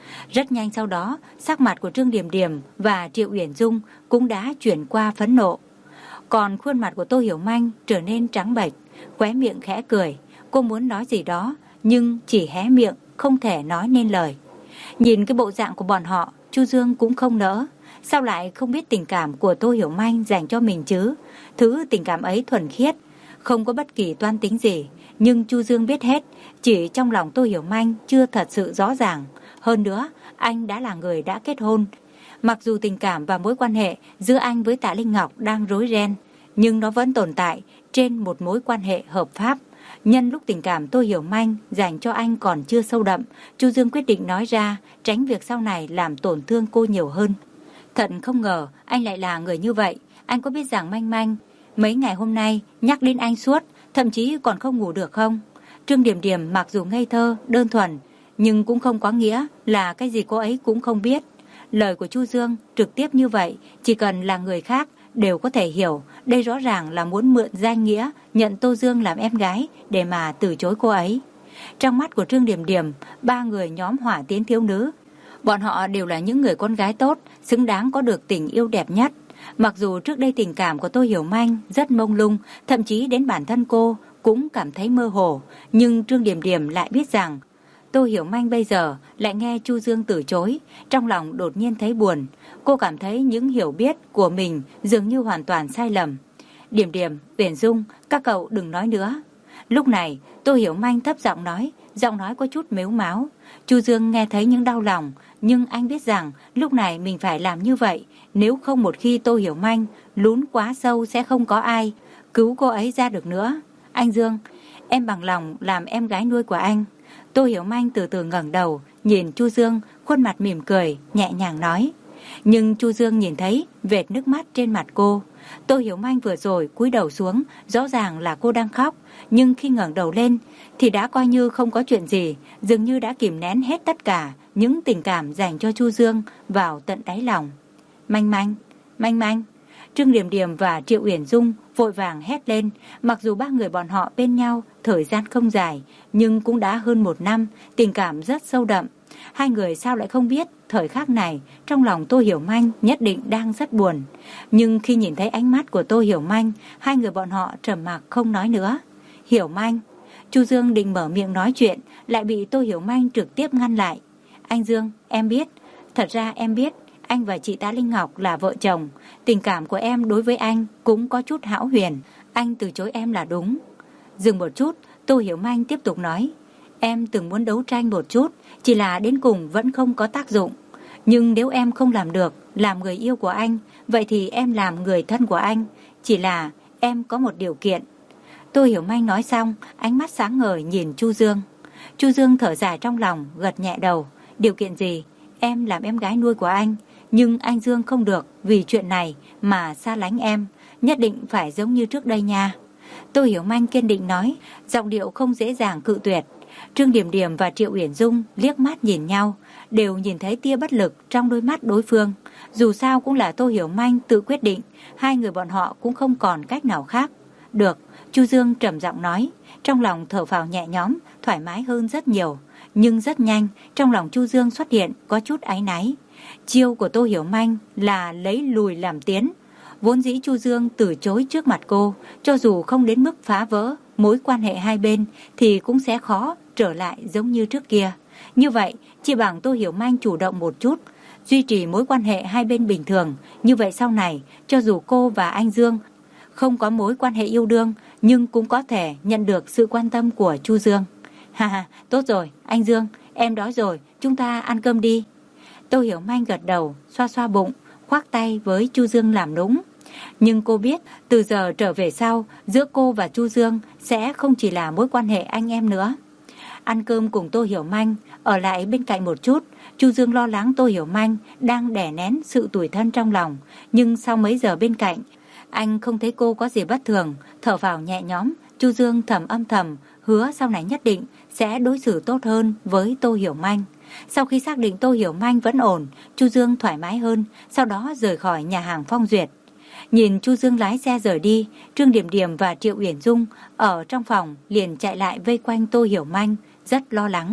Rất nhanh sau đó, sắc mặt của Trương Điểm Điểm và Triệu Uyển Dung cũng đã chuyển qua phẫn nộ. Còn khuôn mặt của Tô Hiểu Manh trở nên trắng bệch, khóe miệng khẽ cười. Cô muốn nói gì đó, nhưng chỉ hé miệng, không thể nói nên lời. Nhìn cái bộ dạng của bọn họ, Chu Dương cũng không nỡ. Sao lại không biết tình cảm của Tô Hiểu Manh dành cho mình chứ? Thứ tình cảm ấy thuần khiết, không có bất kỳ toan tính gì. Nhưng Chu Dương biết hết, chỉ trong lòng Tô Hiểu Manh chưa thật sự rõ ràng. Hơn nữa, anh đã là người đã kết hôn. Mặc dù tình cảm và mối quan hệ giữa anh với Tạ Linh Ngọc đang rối ren, nhưng nó vẫn tồn tại trên một mối quan hệ hợp pháp. Nhân lúc tình cảm Tô Hiểu Manh dành cho anh còn chưa sâu đậm, Chu Dương quyết định nói ra, tránh việc sau này làm tổn thương cô nhiều hơn. Thật không ngờ anh lại là người như vậy. Anh có biết rằng Manh Manh mấy ngày hôm nay nhắc đến anh suốt, thậm chí còn không ngủ được không? Trương Điểm Điểm mặc dù ngây thơ, đơn thuần, nhưng cũng không có nghĩa là cái gì cô ấy cũng không biết. Lời của Chu Dương trực tiếp như vậy, chỉ cần là người khác đều có thể hiểu. Đây rõ ràng là muốn mượn danh nghĩa nhận Tô Dương làm em gái để mà từ chối cô ấy. Trong mắt của Trương Điểm Điểm, ba người nhóm Hỏa Tiến thiếu nữ, bọn họ đều là những người con gái tốt, xứng đáng có được tình yêu đẹp nhất. Mặc dù trước đây tình cảm của Tô Hiểu Manh rất mông lung, thậm chí đến bản thân cô cũng cảm thấy mơ hồ, nhưng Trương Điểm Điểm lại biết rằng Tô Hiểu Manh bây giờ lại nghe Chu Dương từ chối, trong lòng đột nhiên thấy buồn. Cô cảm thấy những hiểu biết của mình dường như hoàn toàn sai lầm. Điểm Điểm, Uyển Dung, các cậu đừng nói nữa. Lúc này, Tô Hiểu Manh thấp giọng nói, giọng nói có chút mếu máo. Chu Dương nghe thấy những đau lòng, nhưng anh biết rằng lúc này mình phải làm như vậy. Nếu không một khi Tô Hiểu Manh lún quá sâu sẽ không có ai cứu cô ấy ra được nữa. Anh Dương, em bằng lòng làm em gái nuôi của anh. Tô Hiểu Manh từ từ ngẩng đầu, nhìn Chu Dương, khuôn mặt mỉm cười, nhẹ nhàng nói. Nhưng Chu Dương nhìn thấy vệt nước mắt trên mặt cô. Tô Hiểu Manh vừa rồi cúi đầu xuống, rõ ràng là cô đang khóc, nhưng khi ngẩng đầu lên thì đã coi như không có chuyện gì, dường như đã kìm nén hết tất cả những tình cảm dành cho Chu Dương vào tận đáy lòng. Manh Manh, Manh Manh. Trương Điểm Điểm và Triệu Uyển Dung vội vàng hét lên. Mặc dù ba người bọn họ bên nhau thời gian không dài, nhưng cũng đã hơn một năm, tình cảm rất sâu đậm. Hai người sao lại không biết thời khắc này trong lòng Tô Hiểu Manh nhất định đang rất buồn. Nhưng khi nhìn thấy ánh mắt của Tô Hiểu Manh, hai người bọn họ trầm mặc không nói nữa. Hiểu Manh. Chu Dương định mở miệng nói chuyện, lại bị Tô Hiểu Manh trực tiếp ngăn lại. Anh Dương, em biết, thật ra em biết anh và chị Tạ Linh Ngọc là vợ chồng. Tình cảm của em đối với anh cũng có chút hão huyền. Anh từ chối em là đúng. Dừng một chút, Tô Hiểu Manh tiếp tục nói. Em từng muốn đấu tranh một chút, chỉ là đến cùng vẫn không có tác dụng. Nhưng nếu em không làm được làm người yêu của anh, vậy thì em làm người thân của anh. Chỉ là em có một điều kiện. Tô Hiểu Manh nói xong, ánh mắt sáng ngời nhìn Chu Dương. Chu Dương thở dài trong lòng, gật nhẹ đầu. Điều kiện gì? Em làm em gái nuôi của anh. Nhưng anh Dương không được vì chuyện này mà xa lánh em. Nhất định phải giống như trước đây nha. Tô Hiểu Manh kiên định nói, giọng điệu không dễ dàng cự tuyệt. Trương Điểm Điểm và Triệu Uyển Dung liếc mắt nhìn nhau, đều nhìn thấy tia bất lực trong đôi mắt đối phương. Dù sao cũng là Tô Hiểu Manh tự quyết định, hai người bọn họ cũng không còn cách nào khác. Được, Chu Dương trầm giọng nói, trong lòng thở phào nhẹ nhõm, thoải mái hơn rất nhiều. Nhưng rất nhanh, trong lòng Chu Dương xuất hiện có chút áy náy. Chiêu của Tô Hiểu Manh là lấy lùi làm tiến. Vốn dĩ Chu Dương từ chối trước mặt cô, cho dù không đến mức phá vỡ mối quan hệ hai bên thì cũng sẽ khó trở lại giống như trước kia. Như vậy, chỉ bằng Tô Hiểu Manh chủ động một chút, duy trì mối quan hệ hai bên bình thường. Như vậy sau này, cho dù cô và anh Dương không có mối quan hệ yêu đương, nhưng cũng có thể nhận được sự quan tâm của Chu Dương. Ha ha, tốt rồi, anh Dương, em đói rồi, chúng ta ăn cơm đi. Tô Hiểu Manh gật đầu, xoa xoa bụng, khoác tay với Chu Dương làm nũng. Nhưng cô biết, từ giờ trở về sau, giữa cô và Chu Dương sẽ không chỉ là mối quan hệ anh em nữa. Ăn cơm cùng Tô Hiểu Manh, ở lại bên cạnh một chút, Chu Dương lo lắng Tô Hiểu Manh đang đè nén sự tủi thân trong lòng. Nhưng sau mấy giờ bên cạnh, anh không thấy cô có gì bất thường, thở phào nhẹ nhõm. Chu Dương thầm âm thầm, hứa sau này nhất định sẽ đối xử tốt hơn với Tô Hiểu Manh. Sau khi xác định Tô Hiểu Manh vẫn ổn, Chu Dương thoải mái hơn, sau đó rời khỏi nhà hàng Phong Duyệt. Nhìn Chu Dương lái xe rời đi, Trương Điểm Điểm và Triệu Uyển Dung ở trong phòng liền chạy lại vây quanh Tô Hiểu Manh, rất lo lắng.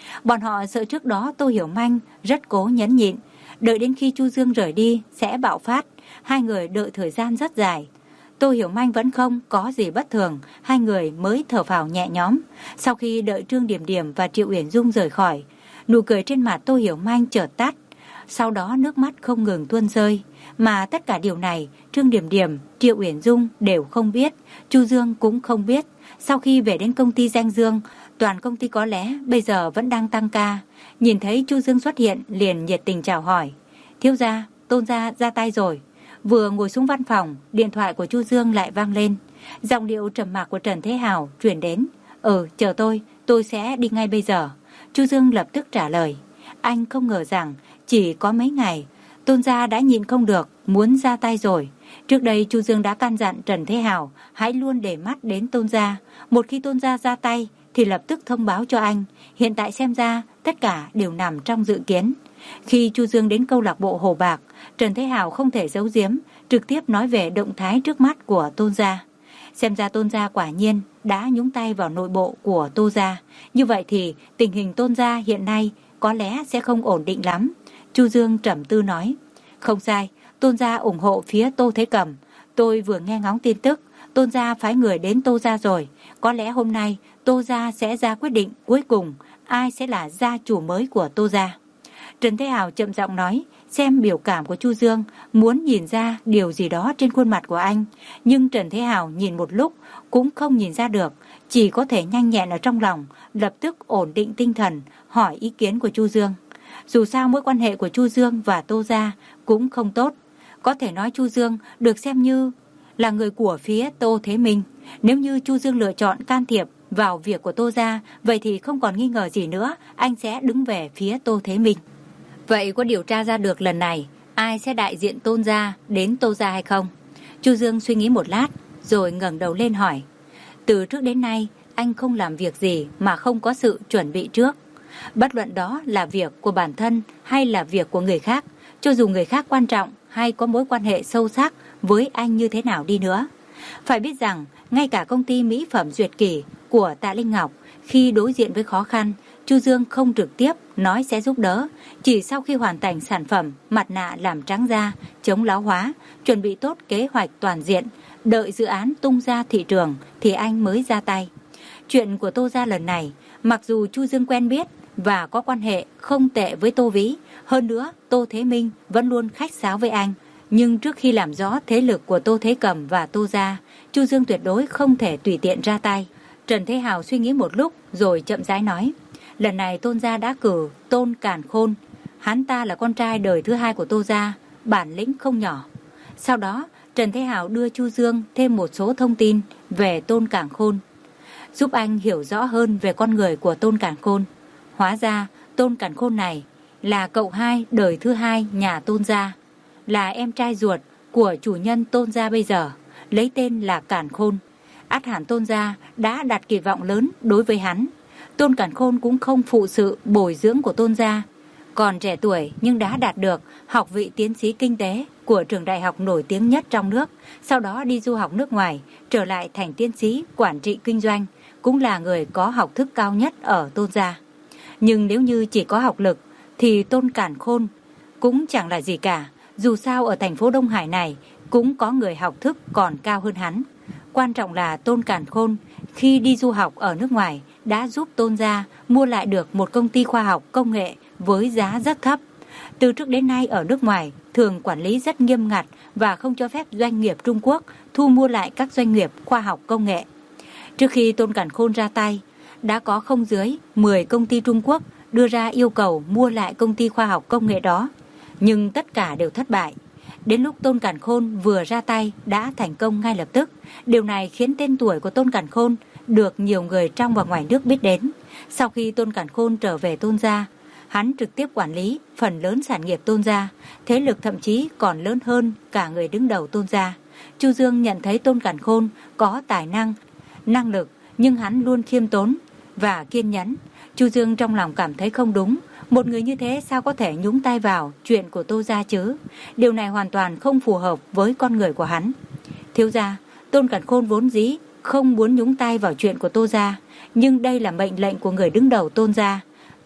Bọn họ sợ trước đó Tô Hiểu Manh rất cố nhẫn nhịn, đợi đến khi Chu Dương rời đi sẽ bạo phát. Hai người đợi thời gian rất dài. Tô Hiểu Manh vẫn không có gì bất thường, hai người mới thở phào nhẹ nhõm. Sau khi đợi Trương Điểm Điểm và Triệu Uyển Dung rời khỏi, nụ cười trên mặt Tô Hiểu Manh chợt tắt, sau đó nước mắt không ngừng tuôn rơi. Mà tất cả điều này Trương Điểm Điểm, Triệu Uyển Dung đều không biết, Chu Dương cũng không biết. Sau khi về đến công ty Danh Dương, toàn công ty có lẽ bây giờ vẫn đang tăng ca. Nhìn thấy Chu Dương xuất hiện liền nhiệt tình chào hỏi. Thiếu gia, Tôn gia ra tay rồi. Vừa ngồi xuống văn phòng, điện thoại của Chu Dương lại vang lên. Giọng điệu trầm mặc của Trần Thế Hào truyền đến. Ừ, chờ tôi, tôi sẽ đi ngay bây giờ. Chu Dương lập tức trả lời. Anh không ngờ rằng chỉ có mấy ngày, Tôn gia đã nhịn không được, muốn ra tay rồi. Trước đây Chu Dương đã căn dặn Trần Thế Hào hãy luôn để mắt đến Tôn gia. Một khi Tôn gia ra tay thì lập tức thông báo cho anh. Hiện tại xem ra tất cả đều nằm trong dự kiến. Khi Chu Dương đến câu lạc bộ Hồ Bạc, Trần Thế Hào không thể giấu giếm, trực tiếp nói về động thái trước mắt của Tôn gia. Xem ra Tôn gia quả nhiên đã nhúng tay vào nội bộ của Tô gia. Như vậy thì tình hình Tôn gia hiện nay có lẽ sẽ không ổn định lắm. Chu Dương trầm tư nói. Không sai, Tôn gia ủng hộ phía Tô Thế Cầm. Tôi vừa nghe ngóng tin tức, Tôn gia phái người đến Tô gia rồi. Có lẽ hôm nay Tô gia sẽ ra quyết định cuối cùng ai sẽ là gia chủ mới của Tô gia. Trần Thế Hào chậm giọng nói, xem biểu cảm của Chu Dương, muốn nhìn ra điều gì đó trên khuôn mặt của anh. Nhưng Trần Thế Hào nhìn một lúc cũng không nhìn ra được, chỉ có thể nhanh nhẹn ở trong lòng, lập tức ổn định tinh thần, hỏi ý kiến của Chu Dương. Dù sao mối quan hệ của Chu Dương và Tô gia cũng không tốt. Có thể nói Chu Dương được xem như là người của phía Tô Thế Minh. Nếu như Chu Dương lựa chọn can thiệp vào việc của Tô gia, vậy thì không còn nghi ngờ gì nữa, anh sẽ đứng về phía Tô Thế Minh. Vậy có điều tra ra được lần này ai sẽ đại diện Tôn gia đến Tô gia hay không? Chu Dương suy nghĩ một lát rồi ngẩng đầu lên hỏi. Từ trước đến nay anh không làm việc gì mà không có sự chuẩn bị trước. Bất luận đó là việc của bản thân hay là việc của người khác, cho dù người khác quan trọng hay có mối quan hệ sâu sắc với anh như thế nào đi nữa. Phải biết rằng ngay cả công ty mỹ phẩm Duyệt Kỳ của Tạ Linh Ngọc khi đối diện với khó khăn, Chu Dương không trực tiếp nói sẽ giúp đỡ. Chỉ sau khi hoàn thành sản phẩm mặt nạ làm trắng da, chống lão hóa, chuẩn bị tốt kế hoạch toàn diện, đợi dự án tung ra thị trường thì anh mới ra tay. Chuyện của Tô gia lần này, mặc dù Chu Dương quen biết và có quan hệ không tệ với Tô Vĩ, hơn nữa Tô Thế Minh vẫn luôn khách sáo với anh. Nhưng trước khi làm rõ thế lực của Tô Thế Cầm và Tô gia, Chu Dương tuyệt đối không thể tùy tiện ra tay. Trần Thế Hào suy nghĩ một lúc rồi chậm rãi nói. Lần này Tôn gia đã cử Tôn Càn Khôn. Hắn ta là con trai đời thứ hai của Tô gia, bản lĩnh không nhỏ. Sau đó Trần Thế Hào đưa Chu Dương thêm một số thông tin về Tôn Càn Khôn, giúp anh hiểu rõ hơn về con người của Tôn Càn Khôn. Hóa ra Tôn Càn Khôn này là cậu hai đời thứ hai nhà Tôn gia, là em trai ruột của chủ nhân Tôn gia bây giờ, lấy tên là Càn Khôn. Ắt hẳn Tôn gia đã đặt kỳ vọng lớn đối với hắn. Tôn Càn Khôn cũng không phụ sự bồi dưỡng của Tôn gia. Còn trẻ tuổi nhưng đã đạt được học vị tiến sĩ kinh tế của trường đại học nổi tiếng nhất trong nước, sau đó đi du học nước ngoài, trở lại thành tiến sĩ quản trị kinh doanh, cũng là người có học thức cao nhất ở Tôn gia. Nhưng nếu như chỉ có học lực thì Tôn Càn Khôn cũng chẳng là gì cả. Dù sao ở thành phố Đông Hải này cũng có người học thức còn cao hơn hắn. Quan trọng là Tôn Càn Khôn khi đi du học ở nước ngoài đã giúp Tôn gia mua lại được một công ty khoa học công nghệ với giá rất thấp. Từ trước đến nay ở nước ngoài thường quản lý rất nghiêm ngặt và không cho phép doanh nghiệp Trung Quốc thu mua lại các doanh nghiệp khoa học công nghệ. Trước khi Tôn Càn Khôn ra tay, đã có không dưới mười công ty Trung Quốc đưa ra yêu cầu mua lại công ty khoa học công nghệ đó, nhưng tất cả đều thất bại. Đến lúc Tôn Càn Khôn vừa ra tay đã thành công ngay lập tức. Điều này khiến tên tuổi của Tôn Càn Khôn được nhiều người trong và ngoài nước biết đến. Sau khi Tôn Càn Khôn trở về Tôn gia, hắn trực tiếp quản lý phần lớn sản nghiệp Tôn gia, thế lực thậm chí còn lớn hơn cả người đứng đầu Tôn gia. Chu Dương nhận thấy Tôn Càn Khôn có tài năng, năng lực, nhưng hắn luôn khiêm tốn và kiên nhẫn. Chu Dương trong lòng cảm thấy không đúng, một người như thế sao có thể nhúng tay vào chuyện của Tô gia chứ? Điều này hoàn toàn không phù hợp với con người của hắn. Thiếu gia, Tôn Càn Khôn vốn dĩ không muốn nhúng tay vào chuyện của Tô gia, nhưng đây là mệnh lệnh của người đứng đầu Tôn gia.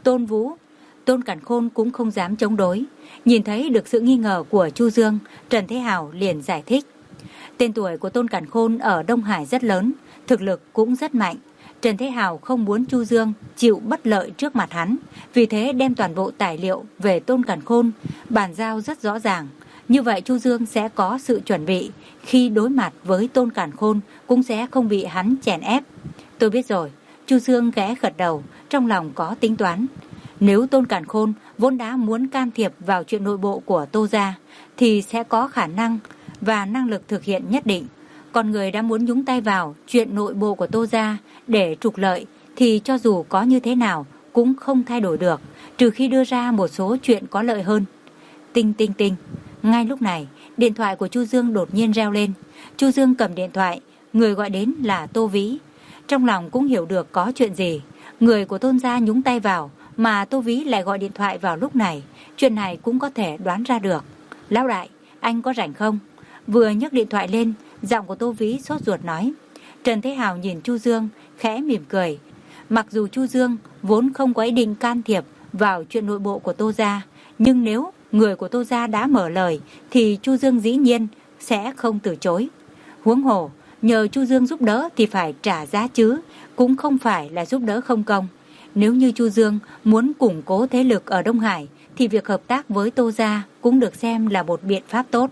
Tôn Vũ. Tôn Càn Khôn cũng không dám chống đối. Nhìn thấy được sự nghi ngờ của Chu Dương, Trần Thế Hào liền giải thích. Tên tuổi của Tôn Càn Khôn ở Đông Hải rất lớn, thực lực cũng rất mạnh. Trần Thế Hào không muốn Chu Dương chịu bất lợi trước mặt hắn, vì thế đem toàn bộ tài liệu về Tôn Càn Khôn bàn giao rất rõ ràng. Như vậy Chu Dương sẽ có sự chuẩn bị, khi đối mặt với Tôn Càn Khôn cũng sẽ không bị hắn chèn ép. Tôi biết rồi. Chu Dương khẽ gật đầu, trong lòng có tính toán. Nếu Tôn Càn Khôn vốn đã muốn can thiệp vào chuyện nội bộ của Tô gia, thì sẽ có khả năng và năng lực thực hiện nhất định. Còn người đã muốn nhúng tay vào chuyện nội bộ của Tô gia để trục lợi, thì cho dù có như thế nào cũng không thay đổi được, trừ khi đưa ra một số chuyện có lợi hơn. Tinh tinh tinh. Ngay lúc này, điện thoại của Chu Dương đột nhiên reo lên. Chu Dương cầm điện thoại, người gọi đến là Tô Vĩ. Trong lòng cũng hiểu được có chuyện gì. Người của Tôn gia nhúng tay vào, mà Tô Vĩ lại gọi điện thoại vào lúc này. Chuyện này cũng có thể đoán ra được. Lão đại, anh có rảnh không? Vừa nhấc điện thoại lên, giọng của Tô Vĩ sốt ruột nói. Trần Thế Hào nhìn Chu Dương, khẽ mỉm cười. Mặc dù Chu Dương vốn không có ý định can thiệp vào chuyện nội bộ của Tô gia, nhưng nếu người của Tô gia đã mở lời, thì Chu Dương dĩ nhiên sẽ không từ chối. Huống hồ, nhờ Chu Dương giúp đỡ thì phải trả giá chứ, cũng không phải là giúp đỡ không công. Nếu như Chu Dương muốn củng cố thế lực ở Đông Hải, thì việc hợp tác với Tô gia cũng được xem là một biện pháp tốt.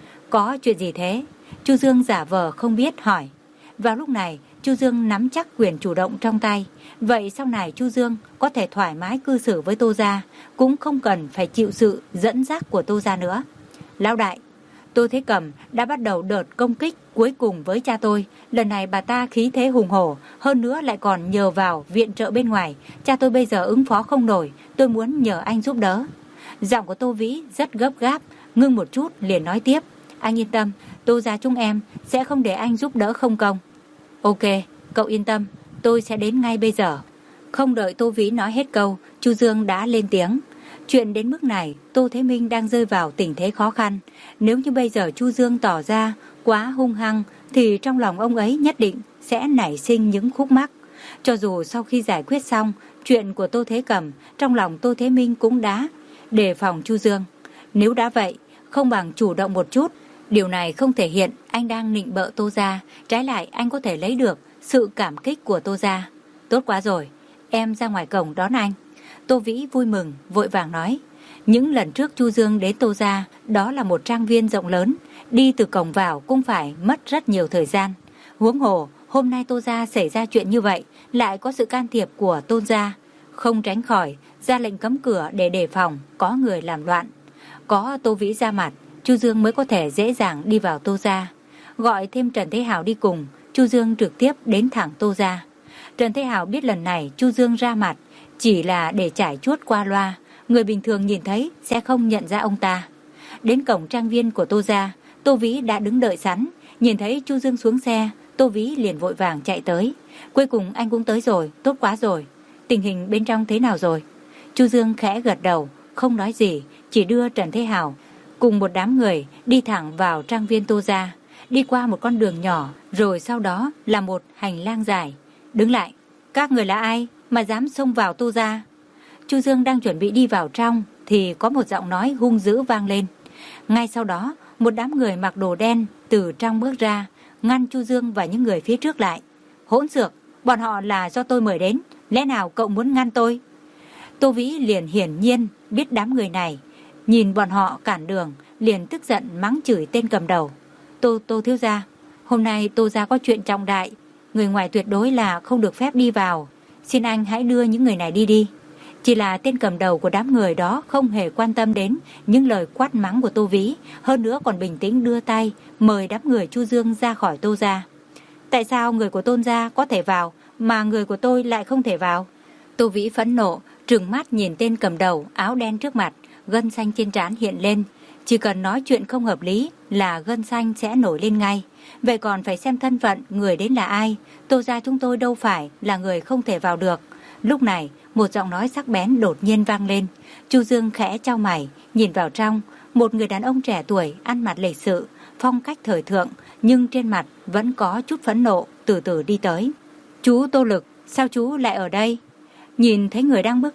Có chuyện gì thế? Chu Dương giả vờ không biết hỏi. Vào lúc này, Chu Dương nắm chắc quyền chủ động trong tay. Vậy sau này Chu Dương có thể thoải mái cư xử với Tô gia, cũng không cần phải chịu sự dẫn dắt của Tô gia nữa. Lão đại, Tô Thế Cầm đã bắt đầu đợt công kích cuối cùng với cha tôi. Lần này bà ta khí thế hùng hổ, hơn nữa lại còn nhờ vào viện trợ bên ngoài. Cha tôi bây giờ ứng phó không nổi, tôi muốn nhờ anh giúp đỡ. Giọng của Tô Vĩ rất gấp gáp, ngưng một chút liền nói tiếp. Anh yên tâm, Tô gia chúng em sẽ không để anh giúp đỡ không công. Ok, cậu yên tâm, tôi sẽ đến ngay bây giờ. Không đợi Tô Vĩ nói hết câu, Chu Dương đã lên tiếng. Chuyện đến mức này, Tô Thế Minh đang rơi vào tình thế khó khăn. Nếu như bây giờ Chu Dương tỏ ra quá hung hăng, thì trong lòng ông ấy nhất định sẽ nảy sinh những khúc mắc. Cho dù sau khi giải quyết xong chuyện của Tô Thế Cầm, trong lòng Tô Thế Minh cũng đã đề phòng Chu Dương. Nếu đã vậy, không bằng chủ động một chút. Điều này không thể hiện anh đang nịnh bợ Tô gia, trái lại anh có thể lấy được sự cảm kích của Tô gia. Tốt quá rồi, em ra ngoài cổng đón anh. Tô Vĩ vui mừng, vội vàng nói. Những lần trước Chu Dương đến Tô gia, đó là một trang viên rộng lớn, đi từ cổng vào cũng phải mất rất nhiều thời gian. Huống hồ, hôm nay Tô gia xảy ra chuyện như vậy, lại có sự can thiệp của Tôn gia, không tránh khỏi ra lệnh cấm cửa để đề phòng có người làm loạn. Có Tô Vĩ ra mặt, Chu Dương mới có thể dễ dàng đi vào Tô gia. Gọi thêm Trần Thế Hào đi cùng, Chu Dương trực tiếp đến thẳng Tô gia. Trần Thế Hào biết lần này Chu Dương ra mặt chỉ là để trải chuốt qua loa, người bình thường nhìn thấy sẽ không nhận ra ông ta. Đến cổng trang viên của Tô gia, Tô Vĩ đã đứng đợi sẵn, nhìn thấy Chu Dương xuống xe, Tô Vĩ liền vội vàng chạy tới. Cuối cùng anh cũng tới rồi, tốt quá rồi. Tình hình bên trong thế nào rồi? Chu Dương khẽ gật đầu, không nói gì, chỉ đưa Trần Thế Hào cùng một đám người đi thẳng vào trang viên Tô gia, đi qua một con đường nhỏ, rồi sau đó là một hành lang dài. Đứng lại, các người là ai mà dám xông vào Tô gia? Chu Dương đang chuẩn bị đi vào trong thì có một giọng nói hung dữ vang lên. Ngay sau đó, một đám người mặc đồ đen từ trong bước ra, ngăn Chu Dương và những người phía trước lại. Hỗn xược, bọn họ là do tôi mời đến, lẽ nào cậu muốn ngăn tôi? Tô Vĩ liền hiển nhiên biết đám người này, nhìn bọn họ cản đường, liền tức giận mắng chửi tên cầm đầu. Tô Tô thiếu gia, hôm nay Tô gia có chuyện trọng đại, người ngoài tuyệt đối là không được phép đi vào. Xin anh hãy đưa những người này đi đi. Chỉ là tên cầm đầu của đám người đó không hề quan tâm đến những lời quát mắng của Tô Vĩ, hơn nữa còn bình tĩnh đưa tay mời đám người Chu Dương ra khỏi Tô gia. Tại sao người của Tôn gia có thể vào mà người của tôi lại không thể vào? Tô Vĩ phẫn nộ, trừng mắt nhìn tên cầm đầu áo đen trước mặt, gân xanh trên trán hiện lên. Chỉ cần nói chuyện không hợp lý là gân xanh sẽ nổi lên ngay. Vậy còn phải xem thân phận người đến là ai. Tô gia chúng tôi đâu phải là người không thể vào được. Lúc này, một giọng nói sắc bén đột nhiên vang lên. Chu Dương khẽ chau mày, nhìn vào trong. Một người đàn ông trẻ tuổi, ăn mặc lịch sự, phong cách thời thượng, nhưng trên mặt vẫn có chút phẫn nộ, từ từ đi tới. Chú Tô Lực, sao chú lại ở đây? Nhìn thấy người đang bước đến,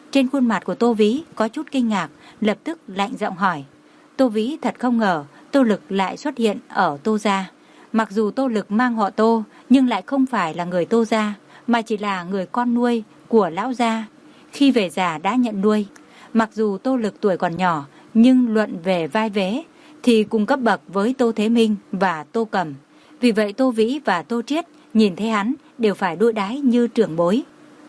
Trên khuôn mặt của Tô Vĩ có chút kinh ngạc, lập tức lạnh giọng hỏi. Tô Vĩ thật không ngờ Tô Lực lại xuất hiện ở Tô gia. Mặc dù Tô Lực mang họ Tô, nhưng lại không phải là người Tô gia, mà chỉ là người con nuôi của lão gia. Khi về già đã nhận nuôi. Mặc dù Tô Lực tuổi còn nhỏ, nhưng luận về vai vế thì cùng cấp bậc với Tô Thế Minh và Tô Cầm. Vì vậy Tô Vĩ và Tô Triết nhìn thấy hắn đều phải đối đãi như trưởng bối.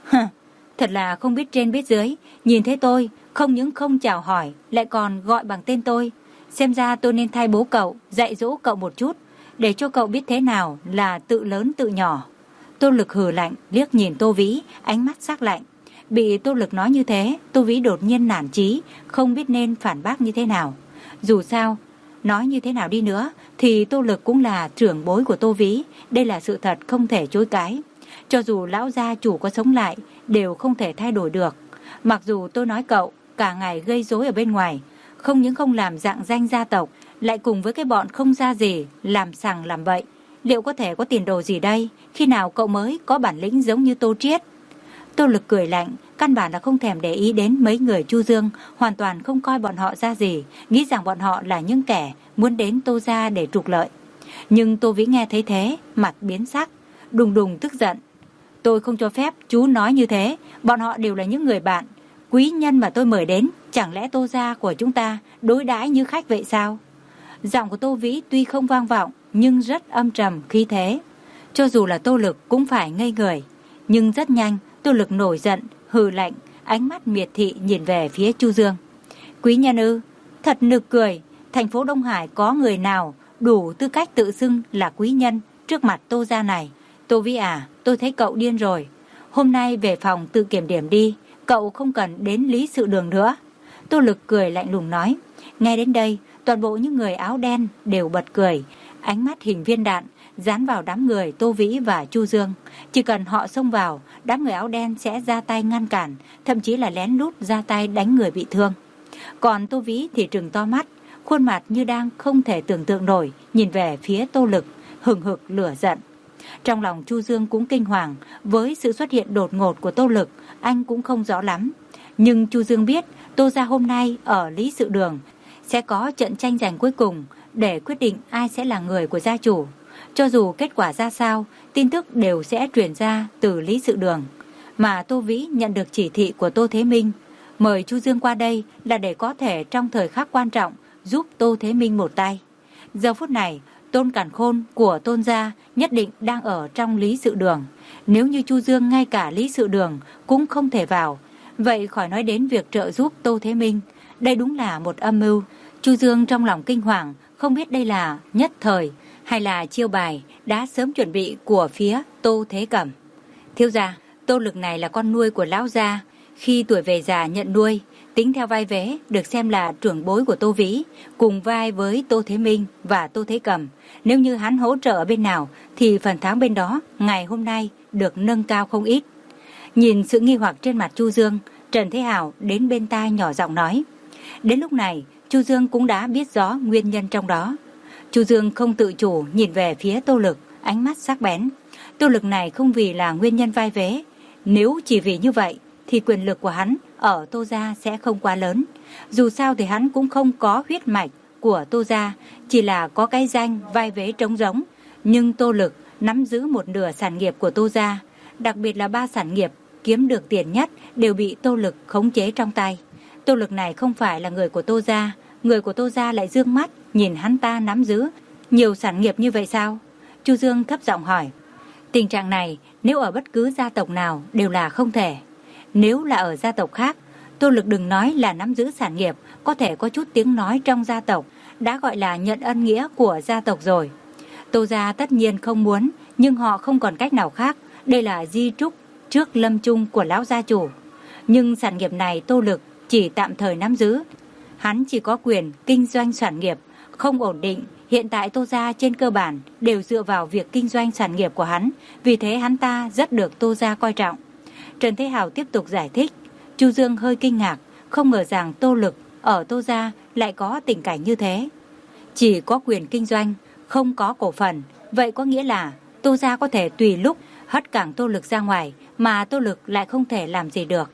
Thật là không biết trên biết dưới, nhìn thấy tôi không những không chào hỏi lại còn gọi bằng tên tôi. Xem ra tôi nên thay bố cậu, dạy dỗ cậu một chút, để cho cậu biết thế nào là tự lớn tự nhỏ. Tô Lực hừ lạnh liếc nhìn Tô Vĩ, ánh mắt sắc lạnh. Bị Tô Lực nói như thế, Tô Vĩ đột nhiên nản chí, không biết nên phản bác như thế nào. Dù sao, nói như thế nào đi nữa thì Tô Lực cũng là trưởng bối của Tô Vĩ, đây là sự thật không thể chối cãi. Cho dù lão gia chủ có sống lại đều không thể thay đổi được. Mặc dù tôi nói cậu cả ngày gây rối ở bên ngoài, không những không làm rạng danh gia tộc, lại cùng với cái bọn không ra gì làm sằng làm bậy, liệu có thể có tiền đồ gì đây? Khi nào cậu mới có bản lĩnh giống như Tô Triết? Tô Lực cười lạnh, căn bản là không thèm để ý đến mấy người Chu Dương, hoàn toàn không coi bọn họ ra gì, nghĩ rằng bọn họ là những kẻ muốn đến Tô gia để trục lợi. Nhưng Tô Vĩ nghe thấy thế, mặt biến sắc, đùng đùng tức giận. Tôi không cho phép chú nói như thế, bọn họ đều là những người bạn, quý nhân mà tôi mời đến, chẳng lẽ Tô gia của chúng ta đối đãi như khách vậy sao? Giọng của Tô Vĩ tuy không vang vọng, nhưng rất âm trầm khí thế. Cho dù là Tô Lực cũng phải ngây người. Nhưng rất nhanh, Tô Lực nổi giận, hừ lạnh, ánh mắt miệt thị nhìn về phía Chu Dương. Quý nhân ư? Thật nực cười, thành phố Đông Hải có người nào đủ tư cách tự xưng là quý nhân trước mặt Tô gia này? Tô Vĩ à, tôi thấy cậu điên rồi. Hôm nay về phòng tự kiểm điểm đi, cậu không cần đến lý sự đường nữa. Tô Lực cười lạnh lùng nói. Nghe đến đây, toàn bộ những người áo đen đều bật cười, ánh mắt hình viên đạn dán vào đám người Tô Vĩ và Chu Dương. Chỉ cần họ xông vào, đám người áo đen sẽ ra tay ngăn cản, thậm chí là lén lút ra tay đánh người bị thương. Còn Tô Vĩ thì trừng to mắt, khuôn mặt như đang không thể tưởng tượng nổi, nhìn về phía Tô Lực, hừng hực lửa giận. Trong lòng Chu Dương cũng kinh hoàng, với sự xuất hiện đột ngột của Tô Lực, anh cũng không rõ lắm. Nhưng Chu Dương biết, Tô gia hôm nay ở lý sự đường sẽ có trận tranh giành cuối cùng để quyết định ai sẽ là người của gia chủ. Cho dù kết quả ra sao, tin tức đều sẽ truyền ra từ lý sự đường. Mà Tô Vĩ nhận được chỉ thị của Tô Thế Minh, mời Chu Dương qua đây là để có thể trong thời khắc quan trọng giúp Tô Thế Minh một tay. Giờ phút này, Tôn Càn Khôn của Tôn gia nhất định đang ở trong lý sự đường. Nếu như Chu Dương ngay cả lý sự đường cũng không thể vào, vậy khỏi nói đến việc trợ giúp Tô Thế Minh. Đây đúng là một âm mưu. Chu Dương trong lòng kinh hoàng, không biết đây là nhất thời hay là chiêu bài đã sớm chuẩn bị của phía Tô Thế Cẩm. Thiếu gia, Tô Lực này là con nuôi của lão gia, khi tuổi về già nhận nuôi, tính theo vai vế được xem là trưởng bối của Tô Vĩ, cùng vai với Tô Thế Minh và Tô Thế Cẩm. Nếu như hắn hỗ trợ ở bên nào thì phần thắng bên đó ngày hôm nay được nâng cao không ít. Nhìn sự nghi hoặc trên mặt Chu Dương, Trần Thế Hào đến bên tai nhỏ giọng nói. Đến lúc này, Chu Dương cũng đã biết rõ nguyên nhân trong đó. Chu Dương không tự chủ nhìn về phía Tô Lực, ánh mắt sắc bén. Tô Lực này không vì là nguyên nhân vai vế, nếu chỉ vì như vậy thì quyền lực của hắn ở Tô gia sẽ không quá lớn. Dù sao thì hắn cũng không có huyết mạch của Tô gia, chỉ là có cái danh vai vế trống rỗng. Nhưng Tô Lực nắm giữ một nửa sản nghiệp của Tô gia, đặc biệt là ba sản nghiệp kiếm được tiền nhất đều bị Tô Lực khống chế trong tay. Tô Lực này không phải là người của Tô gia, người của Tô gia lại dương mắt nhìn hắn ta nắm giữ nhiều sản nghiệp như vậy sao? Chu Dương thấp giọng hỏi. Tình trạng này nếu ở bất cứ gia tộc nào đều là không thể. Nếu là ở gia tộc khác, Tô Lực đừng nói là nắm giữ sản nghiệp, có thể có chút tiếng nói trong gia tộc, đã gọi là nhận ân nghĩa của gia tộc rồi. Tô gia tất nhiên không muốn, nhưng họ không còn cách nào khác, đây là di trúc trước lâm chung của lão gia chủ. Nhưng sản nghiệp này Tô Lực chỉ tạm thời nắm giữ, hắn chỉ có quyền kinh doanh sản nghiệp, không ổn định. Hiện tại Tô gia trên cơ bản đều dựa vào việc kinh doanh sản nghiệp của hắn, vì thế hắn ta rất được Tô gia coi trọng. Trần Thế Hào tiếp tục giải thích. Chu Dương hơi kinh ngạc, không ngờ rằng Tô Lực ở Tô gia lại có tình cảnh như thế. Chỉ có quyền kinh doanh, không có cổ phần, vậy có nghĩa là Tô gia có thể tùy lúc hất cẳng Tô Lực ra ngoài, mà Tô Lực lại không thể làm gì được.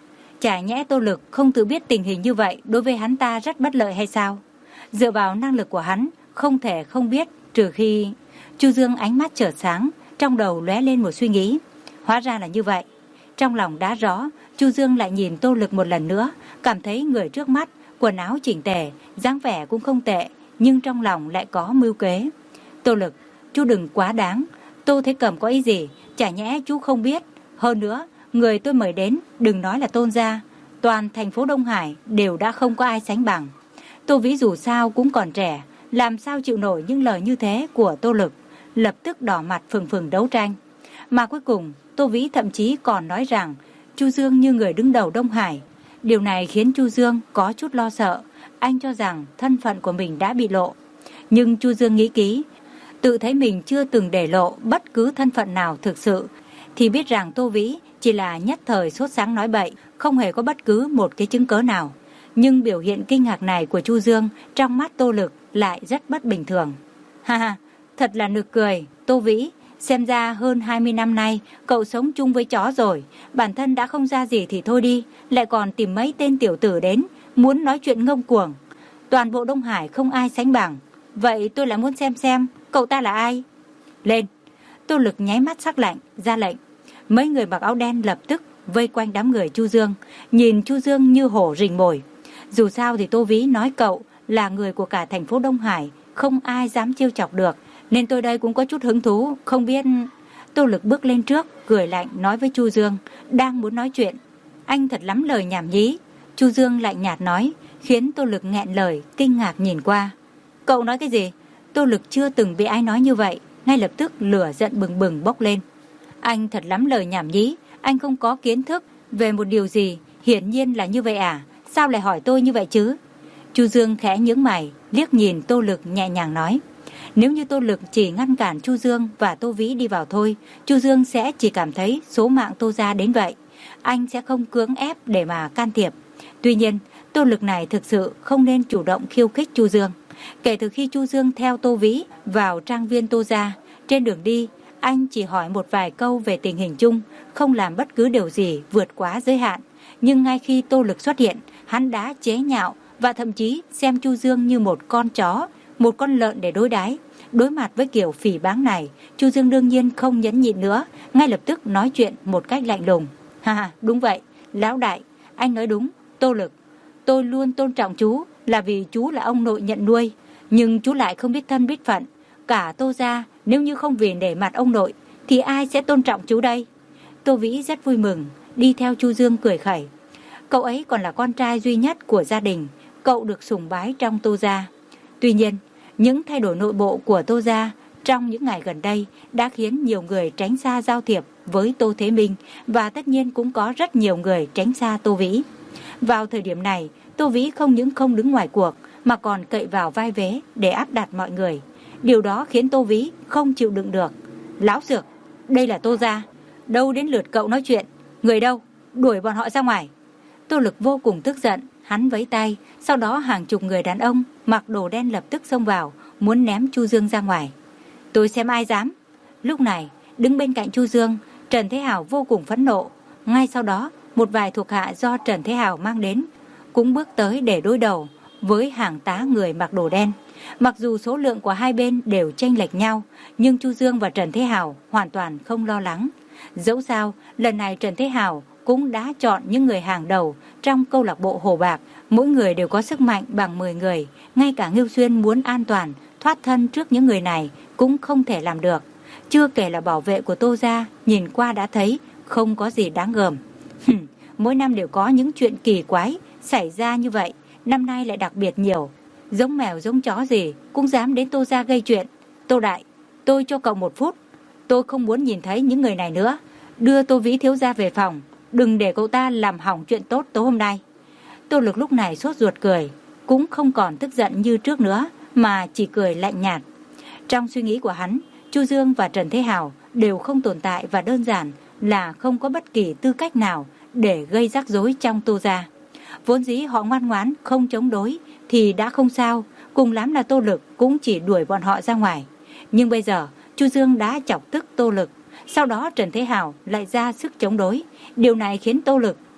Chả nhẽ Tô Lực không tự biết tình hình như vậy đối với hắn ta rất bất lợi hay sao? Dựa vào năng lực của hắn, không thể không biết, trừ khi... Chu Dương ánh mắt chợt sáng, trong đầu lóe lên một suy nghĩ. Hóa ra là như vậy. Trong lòng đã rõ, Chu Dương lại nhìn Tô Lực một lần nữa, cảm thấy người trước mắt, quần áo chỉnh tề, dáng vẻ cũng không tệ, nhưng trong lòng lại có mưu kế. Tô Lực, chú đừng quá đáng. Tô Thế Cầm có ý gì, chả nhẽ chú không biết. Hơn nữa, người tôi mời đến, đừng nói là Tôn gia, toàn thành phố Đông Hải đều đã không có ai sánh bằng. Tô Vĩ dù sao cũng còn trẻ, làm sao chịu nổi những lời như thế của Tô Lực, lập tức đỏ mặt phừng phừng đấu tranh. Mà cuối cùng, Tô Vĩ thậm chí còn nói rằng Chu Dương như người đứng đầu Đông Hải. Điều này khiến Chu Dương có chút lo sợ, anh cho rằng thân phận của mình đã bị lộ. Nhưng Chu Dương nghĩ kỹ, tự thấy mình chưa từng để lộ bất cứ thân phận nào thực sự, thì biết rằng Tô Vĩ chỉ là nhất thời sốt sáng nói bậy, không hề có bất cứ một cái chứng cớ nào. Nhưng biểu hiện kinh ngạc này của Chu Dương trong mắt Tô Lực lại rất bất bình thường. Ha ha, thật là nực cười, Tô Vĩ, xem ra hơn hai mươi năm nay cậu sống chung với chó rồi, bản thân đã không ra gì thì thôi đi, lại còn tìm mấy tên tiểu tử đến, muốn nói chuyện ngông cuồng. Toàn bộ Đông Hải không ai sánh bằng, vậy tôi lại muốn xem xem cậu ta là ai. Lên! Tô Lực nháy mắt sắc lạnh, ra lệnh. Mấy người mặc áo đen lập tức vây quanh đám người Chu Dương, nhìn Chu Dương như hổ rình mồi. Dù sao thì Tô Vĩ nói cậu là người của cả thành phố Đông Hải, không ai dám trêu chọc được, nên tôi đây cũng có chút hứng thú, không biết... Tô Lực bước lên trước, cười lạnh nói với Chu Dương, đang muốn nói chuyện. Anh thật lắm lời nhảm nhí. Chu Dương lạnh nhạt nói, khiến Tô Lực nghẹn lời, kinh ngạc nhìn qua. Cậu nói cái gì? Tô Lực chưa từng bị ai nói như vậy, ngay lập tức lửa giận bừng bừng bốc lên. Anh thật lắm lời nhảm nhí, anh không có kiến thức về một điều gì, hiển nhiên là như vậy à? Sao lại hỏi tôi như vậy chứ? Chu Dương khẽ nhướng mày, liếc nhìn Tô Lực nhẹ nhàng nói. Nếu như Tô Lực chỉ ngăn cản Chu Dương và Tô Vĩ đi vào thôi, Chu Dương sẽ chỉ cảm thấy số mạng Tô gia đến vậy. Anh sẽ không cưỡng ép để mà can thiệp. Tuy nhiên, Tô Lực này thực sự không nên chủ động khiêu khích Chu Dương. Kể từ khi Chu Dương theo Tô Vĩ vào trang viên Tô gia, trên đường đi, anh chỉ hỏi một vài câu về tình hình chung, không làm bất cứ điều gì vượt quá giới hạn. Nhưng ngay khi Tô Lực xuất hiện, hắn đã chế nhạo và thậm chí xem Chu Dương như một con chó, một con lợn để đối đãi. Đối mặt với kiểu phỉ báng này, Chu Dương đương nhiên không nhẫn nhịn nữa, ngay lập tức nói chuyện một cách lạnh lùng. Ha ha, đúng vậy, lão đại, anh nói đúng, Tô Lực. Tôi luôn tôn trọng chú là vì chú là ông nội nhận nuôi, nhưng chú lại không biết thân biết phận. Cả Tô gia nếu như không vì nể mặt ông nội thì ai sẽ tôn trọng chú đây? Tô Vĩ rất vui mừng, đi theo Chu Dương cười khẩy. Cậu ấy còn là con trai duy nhất của gia đình, cậu được sủng bái trong Tô gia. Tuy nhiên, những thay đổi nội bộ của Tô gia trong những ngày gần đây đã khiến nhiều người tránh xa giao thiệp với Tô Thế Minh, và tất nhiên cũng có rất nhiều người tránh xa Tô Vĩ. Vào thời điểm này, Tô Vĩ không những không đứng ngoài cuộc mà còn cậy vào vai vế để áp đặt mọi người. Điều đó khiến Tô Vĩ không chịu đựng được. Lão Dược, đây là Tô gia, đâu đến lượt cậu nói chuyện. Người đâu? Đuổi bọn họ ra ngoài. Tô Lực vô cùng tức giận, hắn vẫy tay, sau đó hàng chục người đàn ông mặc đồ đen lập tức xông vào, muốn ném Chu Dương ra ngoài. Tôi xem ai dám. Lúc này, đứng bên cạnh Chu Dương, Trần Thế Hào vô cùng phẫn nộ. Ngay sau đó, một vài thuộc hạ do Trần Thế Hào mang đến cũng bước tới để đối đầu với hàng tá người mặc đồ đen. Mặc dù số lượng của hai bên đều chênh lệch nhau, nhưng Chu Dương và Trần Thế Hào hoàn toàn không lo lắng. Dẫu sao, lần này Trần Thế Hào cũng đã chọn những người hàng đầu trong câu lạc bộ Hồ Bạc, mỗi người đều có sức mạnh bằng mười người, ngay cả Ngưu Xuyên muốn an toàn thoát thân trước những người này cũng không thể làm được. Chưa kể là bảo vệ của Tô gia, nhìn qua đã thấy không có gì đáng gờm. Mỗi năm đều có những chuyện kỳ quái xảy ra như vậy, năm nay lại đặc biệt nhiều. Giống mèo giống chó gì cũng dám đến Tô gia gây chuyện. Tô đại, tôi cho cậu một phút, tôi không muốn nhìn thấy những người này nữa. Đưa Tô Vĩ thiếu gia về phòng, đừng để cậu ta làm hỏng chuyện tốt tối hôm nay. Tô Lực lúc này sốt ruột cười, cũng không còn tức giận như trước nữa, mà chỉ cười lạnh nhạt. Trong suy nghĩ của hắn, Chu Dương và Trần Thế Hào đều không tồn tại, và đơn giản là không có bất kỳ tư cách nào để gây rắc rối trong Tô gia. Vốn dĩ họ ngoan ngoãn không chống đối thì đã không sao, cùng lắm là Tô Lực cũng chỉ đuổi bọn họ ra ngoài. Nhưng bây giờ Chu Dương đã chọc tức Tô Lực, sau đó Trần Thế Hào lại ra sức chống đối. Điều này khiến Tô Lực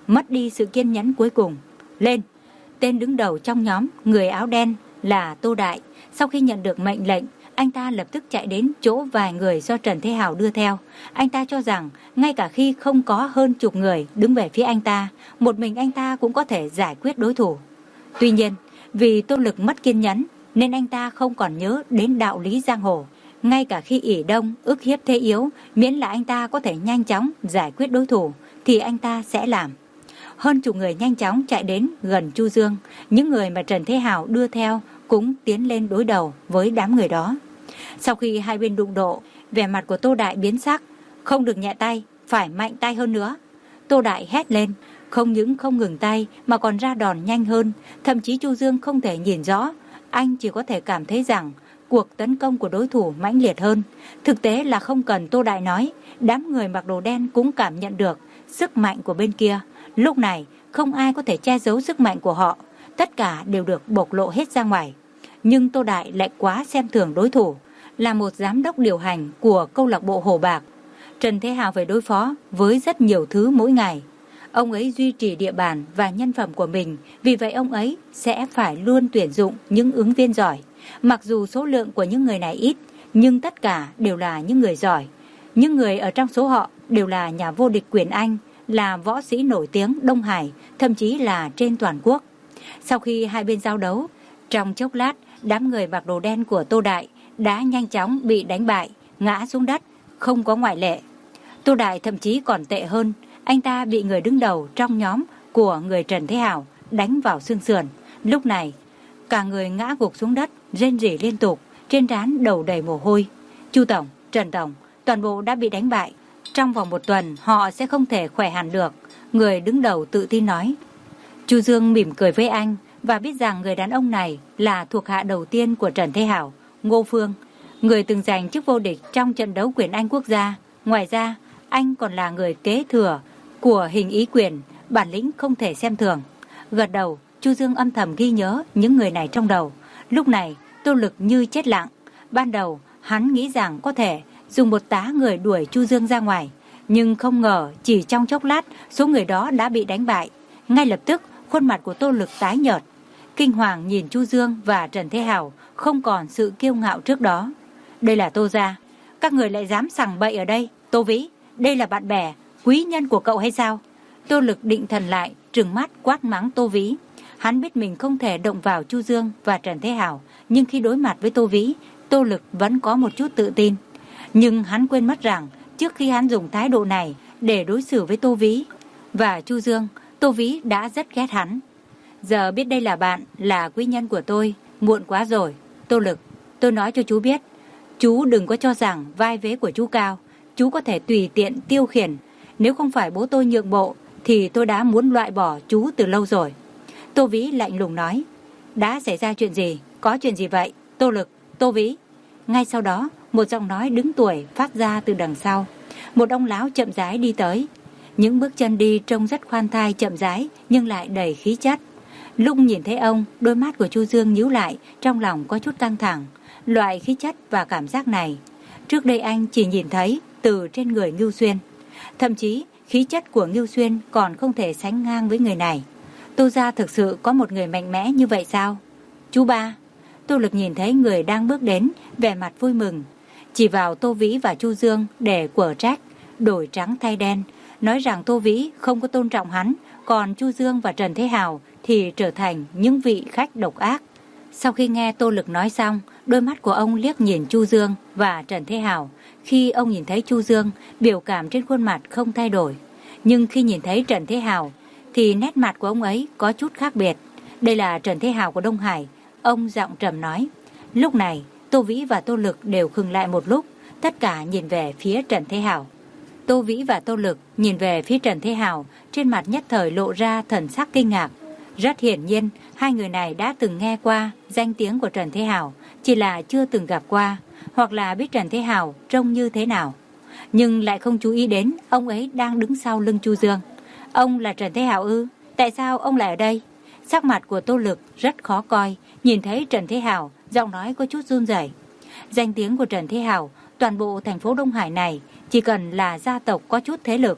mất đi sự kiên nhẫn cuối cùng. Lên! Tên đứng đầu trong nhóm người áo đen là Tô Đại. Sau khi nhận được mệnh lệnh, anh ta lập tức chạy đến chỗ vài người do Trần Thế Hào đưa theo. Anh ta cho rằng ngay cả khi không có hơn chục người đứng về phía anh ta, một mình anh ta cũng có thể giải quyết đối thủ. Tuy nhiên, vì Tô Lực mất kiên nhẫn nên anh ta không còn nhớ đến đạo lý giang hồ. Ngay cả khi ỷ đông ức hiếp thế yếu, miễn là anh ta có thể nhanh chóng giải quyết đối thủ thì anh ta sẽ làm. Hơn chục người nhanh chóng chạy đến gần Chu Dương. Những người mà Trần Thế Hào đưa theo cũng tiến lên đối đầu với đám người đó. Sau khi hai bên đụng độ, vẻ mặt của Tô Đại biến sắc. Không được nhẹ tay, phải mạnh tay hơn nữa. Tô Đại hét lên, không những không ngừng tay mà còn ra đòn nhanh hơn. Thậm chí Chu Dương không thể nhìn rõ, anh chỉ có thể cảm thấy rằng cuộc tấn công của đối thủ mãnh liệt hơn. Thực tế là không cần Tô Đại nói, đám người mặc đồ đen cũng cảm nhận được sức mạnh của bên kia. Lúc này không ai có thể che giấu sức mạnh của họ, tất cả đều được bộc lộ hết ra ngoài. Nhưng Tô Đại lại quá xem thường đối thủ. Là một giám đốc điều hành của câu lạc bộ Hồ Bạc, Trần Thế Hào phải đối phó với rất nhiều thứ mỗi ngày. Ông ấy duy trì địa bàn và nhân phẩm của mình, vì vậy ông ấy sẽ phải luôn tuyển dụng những ứng viên giỏi. Mặc dù số lượng của những người này ít, nhưng tất cả đều là những người giỏi. Những người ở trong số họ đều là nhà vô địch quyền Anh, là võ sĩ nổi tiếng Đông Hải, thậm chí là trên toàn quốc. Sau khi hai bên giao đấu, trong chốc lát, đám người mặc đồ đen của Tô Đại đã nhanh chóng bị đánh bại, ngã xuống đất, không có ngoại lệ. Tô Đại thậm chí còn tệ hơn, anh ta bị người đứng đầu trong nhóm của người Trần Thế Hào đánh vào xương sườn. Lúc này, cả người ngã gục xuống đất, rên rỉ liên tục, trên trán đầu đầy mồ hôi. Chu Tổng, Trần Tổng, toàn bộ đã bị đánh bại. Trong vòng một tuần, họ sẽ không thể khỏe hẳn được, người đứng đầu tự tin nói. Chu Dương mỉm cười với anh và biết rằng người đàn ông này là thuộc hạ đầu tiên của Trần Thế Hào, Ngô Phương, người từng giành chức vô địch trong trận đấu quyền Anh quốc gia. Ngoài ra, anh còn là người kế thừa của Hình Ý Quyền, bản lĩnh không thể xem thường. Gật đầu, Chu Dương âm thầm ghi nhớ những người này trong đầu. Lúc này, Tô Lực như chết lặng. Ban đầu, hắn nghĩ rằng có thể dùng một tá người đuổi Chu Dương ra ngoài, nhưng không ngờ chỉ trong chốc lát, số người đó đã bị đánh bại. Ngay lập tức, khuôn mặt của Tô Lực tái nhợt. Kinh hoàng nhìn Chu Dương và Trần Thế Hào, không còn sự kiêu ngạo trước đó. Đây là Tô gia, các người lại dám sằng bậy ở đây. Tô Vĩ, đây là bạn bè, quý nhân của cậu hay sao? Tô Lực định thần lại, trừng mắt quát mắng Tô Vĩ. Hắn biết mình không thể động vào Chu Dương và Trần Thế Hào, nhưng khi đối mặt với Tô Vĩ, Tô Lực vẫn có một chút tự tin. Nhưng hắn quên mất rằng, trước khi hắn dùng thái độ này để đối xử với Tô Vĩ và Chu Dương, Tô Vĩ đã rất ghét hắn. Giờ biết đây là bạn, là quý nhân của tôi, muộn quá rồi. Tô Lực, tôi nói cho chú biết, chú đừng có cho rằng vai vế của chú cao, chú có thể tùy tiện tiêu khiển. Nếu không phải bố tôi nhượng bộ, thì tôi đã muốn loại bỏ chú từ lâu rồi. Tô Vĩ lạnh lùng nói. Đã xảy ra chuyện gì? Có chuyện gì vậy? Tô Lực, Tô Vĩ. Ngay sau đó, một giọng nói đứng tuổi phát ra từ đằng sau. Một ông lão chậm rãi đi tới. Những bước chân đi trông rất khoan thai chậm rãi, nhưng lại đầy khí chất. Lúc nhìn thấy ông, đôi mắt của Chu Dương nhíu lại, trong lòng có chút căng thẳng. Loại khí chất và cảm giác này, trước đây anh chỉ nhìn thấy từ trên người Ngưu Xuyên. Thậm chí, khí chất của Ngưu Xuyên còn không thể sánh ngang với người này. Tô gia thực sự có một người mạnh mẽ như vậy sao? Chú ba. Tô Lực nhìn thấy người đang bước đến, vẻ mặt vui mừng. Chỉ vào Tô Vĩ và Chu Dương để quở trách, đổi trắng thay đen, nói rằng Tô Vĩ không có tôn trọng hắn, còn Chu Dương và Trần Thế Hào thì trở thành những vị khách độc ác. Sau khi nghe Tô Lực nói xong, đôi mắt của ông liếc nhìn Chu Dương và Trần Thế Hào. Khi ông nhìn thấy Chu Dương, biểu cảm trên khuôn mặt không thay đổi. Nhưng khi nhìn thấy Trần Thế Hào, thì nét mặt của ông ấy có chút khác biệt. Đây là Trần Thế Hào của Đông Hải, ông giọng trầm nói. Lúc này, Tô Vĩ và Tô Lực đều khựng lại một lúc, tất cả nhìn về phía Trần Thế Hào. Tô Vĩ và Tô Lực nhìn về phía Trần Thế Hào, trên mặt nhất thời lộ ra thần sắc kinh ngạc. Rất hiển nhiên, hai người này đã từng nghe qua danh tiếng của Trần Thế Hào, chỉ là chưa từng gặp qua, hoặc là biết Trần Thế Hào trông như thế nào. Nhưng lại không chú ý đến ông ấy đang đứng sau lưng Chu Dương. Ông là Trần Thế Hào ư? Tại sao ông lại ở đây? Sắc mặt của Tô Lực rất khó coi, nhìn thấy Trần Thế Hào, giọng nói có chút run rẩy. Danh tiếng của Trần Thế Hào, toàn bộ thành phố Đông Hải này, chỉ cần là gia tộc có chút thế lực,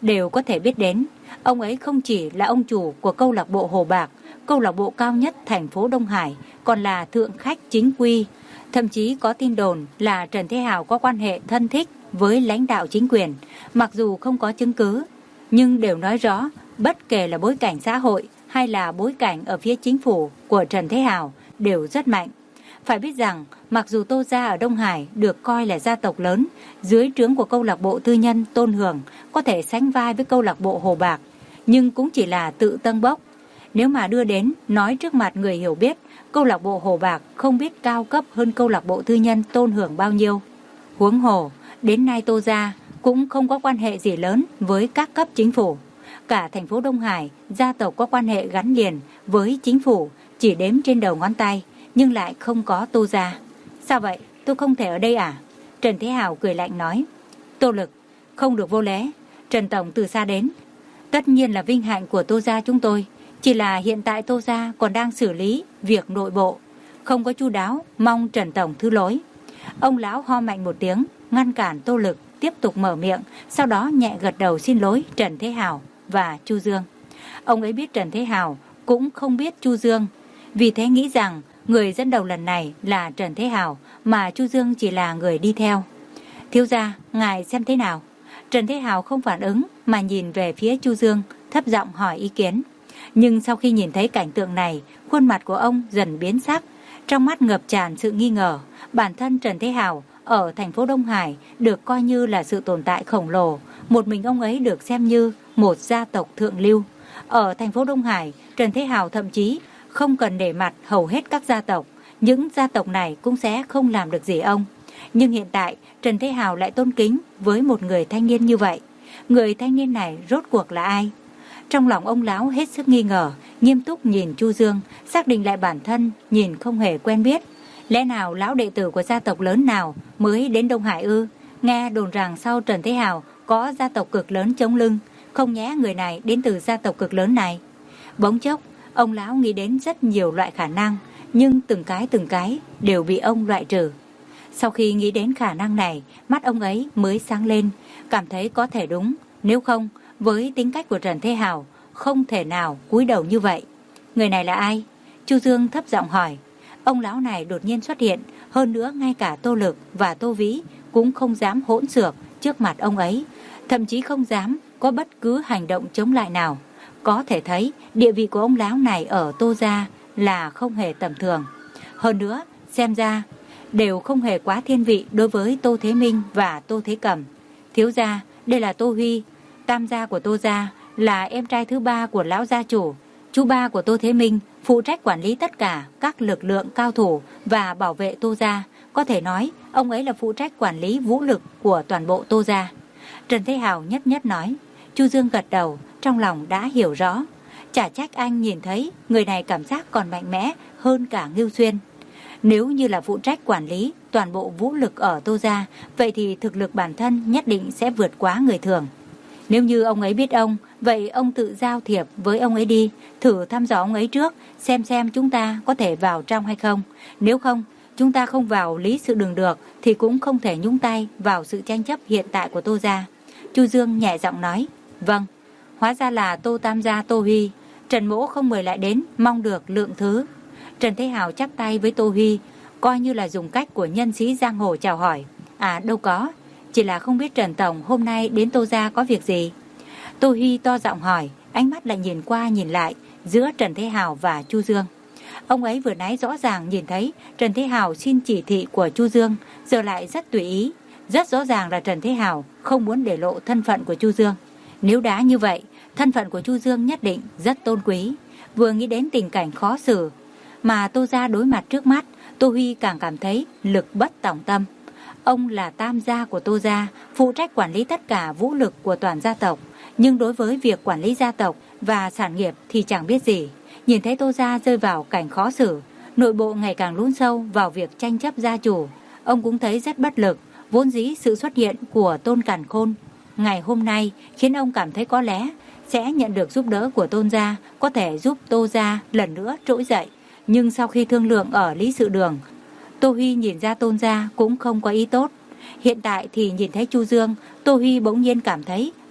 đều có thể biết đến. Ông ấy không chỉ là ông chủ của câu lạc bộ Hồ Bạc, câu lạc bộ cao nhất thành phố Đông Hải, còn là thượng khách chính quy. Thậm chí có tin đồn là Trần Thế Hào có quan hệ thân thích với lãnh đạo chính quyền, mặc dù không có chứng cứ, nhưng đều nói rõ bất kể là bối cảnh xã hội hay là bối cảnh ở phía chính phủ của Trần Thế Hào đều rất mạnh. Phải biết rằng, mặc dù Tô gia ở Đông Hải được coi là gia tộc lớn, dưới trướng của câu lạc bộ tư nhân Tôn Hưởng có thể sánh vai với câu lạc bộ Hồ Bạc, nhưng cũng chỉ là tự tâng bốc. Nếu mà đưa đến nói trước mặt người hiểu biết, câu lạc bộ Hồ Bạc không biết cao cấp hơn câu lạc bộ tư nhân Tôn Hưởng bao nhiêu. Huống hồ, đến nay Tô gia cũng không có quan hệ gì lớn với các cấp chính phủ. Cả thành phố Đông Hải, gia tộc có quan hệ gắn liền với chính phủ chỉ đếm trên đầu ngón tay, nhưng lại không có Tô gia. Sao vậy? Tôi không thể ở đây à? Trần Thế Hào cười lạnh nói. Tô Lực, không được vô lễ. Trần Tổng từ xa đến. Tất nhiên là vinh hạnh của Tô gia chúng tôi. Chỉ là hiện tại Tô gia còn đang xử lý việc nội bộ, không có chu đáo, mong Trần Tổng thứ lỗi. Ông lão ho mạnh một tiếng, ngăn cản Tô Lực tiếp tục mở miệng, sau đó nhẹ gật đầu xin lỗi Trần Thế Hào và Chu Dương. Ông ấy biết Trần Thế Hào cũng không biết Chu Dương, vì thế nghĩ rằng người dẫn đầu lần này là Trần Thế Hào, mà Chu Dương chỉ là người đi theo. Thiếu gia, ngài xem thế nào? Trần Thế Hào không phản ứng mà nhìn về phía Chu Dương, thấp giọng hỏi ý kiến. Nhưng sau khi nhìn thấy cảnh tượng này, khuôn mặt của ông dần biến sắc, trong mắt ngập tràn sự nghi ngờ. Bản thân Trần Thế Hào ở thành phố Đông Hải được coi như là sự tồn tại khổng lồ, một mình ông ấy được xem như một gia tộc thượng lưu. Ở thành phố Đông Hải, Trần Thế Hào thậm chí không cần để mặt hầu hết các gia tộc, những gia tộc này cũng sẽ không làm được gì ông. Nhưng hiện tại, Trần Thế Hào lại tôn kính với một người thanh niên như vậy. Người thanh niên này rốt cuộc là ai? Trong lòng ông lão hết sức nghi ngờ, nghiêm túc nhìn Chu Dương, xác định lại bản thân nhìn không hề quen biết. Lẽ nào lão đệ tử của gia tộc lớn nào mới đến Đông Hải ư? Nghe đồn rằng sau Trần Thế Hào có gia tộc cực lớn chống lưng, không nhẽ người này đến từ gia tộc cực lớn này? Bỗng chốc, ông lão nghĩ đến rất nhiều loại khả năng, nhưng từng cái từng cái đều bị ông loại trừ. Sau khi nghĩ đến khả năng này, mắt ông ấy mới sáng lên, cảm thấy có thể đúng, nếu không, với tính cách của Trần Thế Hào, không thể nào cúi đầu như vậy. Người này là ai? Chu Dương thấp giọng hỏi. Ông lão này đột nhiên xuất hiện, hơn nữa ngay cả Tô Lực và Tô Vĩ cũng không dám hỗn xược trước mặt ông ấy, thậm chí không dám có bất cứ hành động chống lại nào. Có thể thấy địa vị của ông lão này ở Tô gia là không hề tầm thường. Hơn nữa, xem ra đều không hề quá thiên vị đối với Tô Thế Minh và Tô Thế Cẩm. Thiếu gia, đây là Tô Huy, tam gia của Tô gia, là em trai thứ ba của lão gia chủ. Chú ba của Tô Thế Minh phụ trách quản lý tất cả các lực lượng cao thủ và bảo vệ Tô gia. Có thể nói, ông ấy là phụ trách quản lý vũ lực của toàn bộ Tô gia. Trần Thế Hào nhất nhất nói. Chu Dương gật đầu, trong lòng đã hiểu rõ. Chả trách anh nhìn thấy người này cảm giác còn mạnh mẽ hơn cả Ngưu Xuyên. Nếu như là phụ trách quản lý toàn bộ vũ lực ở Tô gia, vậy thì thực lực bản thân nhất định sẽ vượt quá người thường. Nếu như ông ấy biết ông, vậy ông tự giao thiệp với ông ấy đi, thử thăm dò ông ấy trước, xem xem chúng ta có thể vào trong hay không. Nếu không, chúng ta không vào lý sự đường được, thì cũng không thể nhúng tay vào sự tranh chấp hiện tại của Tô gia. Chu Dương nhẹ giọng nói. Vâng, hóa ra là Tô tam gia Tô Huy. Trần mỗ không mời lại đến, mong được lượng thứ. Trần Thế Hào chắp tay với Tô Huy, coi như là dùng cách của nhân sĩ giang hồ chào hỏi. À đâu có, chỉ là không biết Trần Tổng hôm nay đến Tô gia có việc gì. Tô Huy to giọng hỏi, ánh mắt lại nhìn qua nhìn lại giữa Trần Thế Hào và Chu Dương. Ông ấy vừa nãy rõ ràng nhìn thấy Trần Thế Hào xin chỉ thị của Chu Dương, giờ lại rất tùy ý. Rất rõ ràng là Trần Thế Hào không muốn để lộ thân phận của Chu Dương. Nếu đã như vậy, thân phận của Chu Dương nhất định rất tôn quý. Vừa nghĩ đến tình cảnh khó xử mà Tô gia đối mặt trước mắt, Tô Huy càng cảm thấy lực bất tòng tâm. Ông là tam gia của Tô gia, phụ trách quản lý tất cả vũ lực của toàn gia tộc, nhưng đối với việc quản lý gia tộc và sản nghiệp thì chẳng biết gì. Nhìn thấy Tô gia rơi vào cảnh khó xử, nội bộ ngày càng lún sâu vào việc tranh chấp gia chủ, ông cũng thấy rất bất lực. Vốn dĩ sự xuất hiện của Tôn Càn Khôn ngày hôm nay khiến ông cảm thấy có lẽ sẽ nhận được giúp đỡ của Tôn gia, có thể giúp Tô gia lần nữa trỗi dậy. Nhưng sau khi thương lượng ở lý sự đường, Tô Huy nhìn ra Tôn gia cũng không có ý tốt. Hiện tại thì nhìn thấy Chu Dương, Tô Huy bỗng nhiên cảm thấy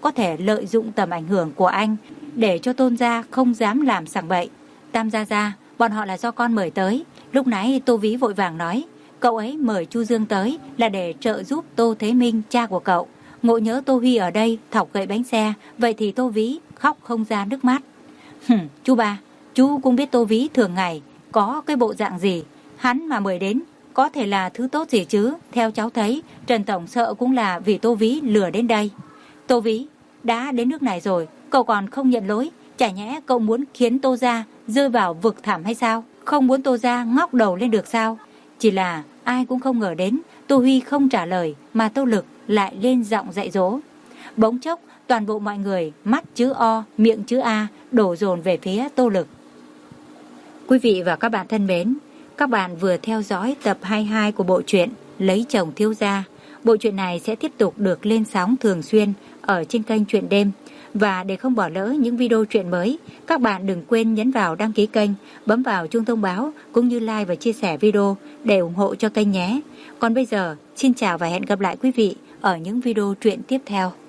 có thể lợi dụng tầm ảnh hưởng của anh để cho Tôn gia không dám làm sằng bậy. Tam gia gia, bọn họ là do con mời tới. Lúc nãy Tô Ví vội vàng nói, cậu ấy mời Chu Dương tới là để trợ giúp Tô Thế Minh, cha của cậu. Ngộ nhớ Tô Huy ở đây thọc gậy bánh xe, vậy thì Tô Ví khóc không ra nước mắt. Hừm, chú ba, chú cũng biết Tô Ví thường ngày có cái bộ dạng gì, hắn mà mời đến có thể là thứ tốt gì chứ. Theo cháu thấy, Trần Tổng sợ cũng là vì Tô Ví lừa đến đây. Tô Ví, đã đến nước này rồi, cậu còn không nhận lỗi, chả nhẽ cậu muốn khiến Tô gia rơi vào vực thẳm hay sao? Không muốn Tô gia ngóc đầu lên được sao? Chỉ là ai cũng không ngờ đến, Tô Huy không trả lời mà Tô Lực lại lên giọng dạy dỗ. Bỗng chốc, toàn bộ mọi người mắt chữ O, miệng chữ A đổ dồn về phía Tô Lực. Quý vị và các bạn thân mến, các bạn vừa theo dõi tập hai mươi hai của bộ truyện Lấy Chồng Thiếu Gia. Bộ truyện này sẽ tiếp tục được lên sóng thường xuyên ở trên kênh Truyện Đêm. Và để không bỏ lỡ những video truyện mới, các bạn đừng quên nhấn vào đăng ký kênh, bấm vào chuông thông báo cũng như like và chia sẻ video để ủng hộ cho kênh nhé. Còn bây giờ, xin chào và hẹn gặp lại quý vị ở những video truyện tiếp theo.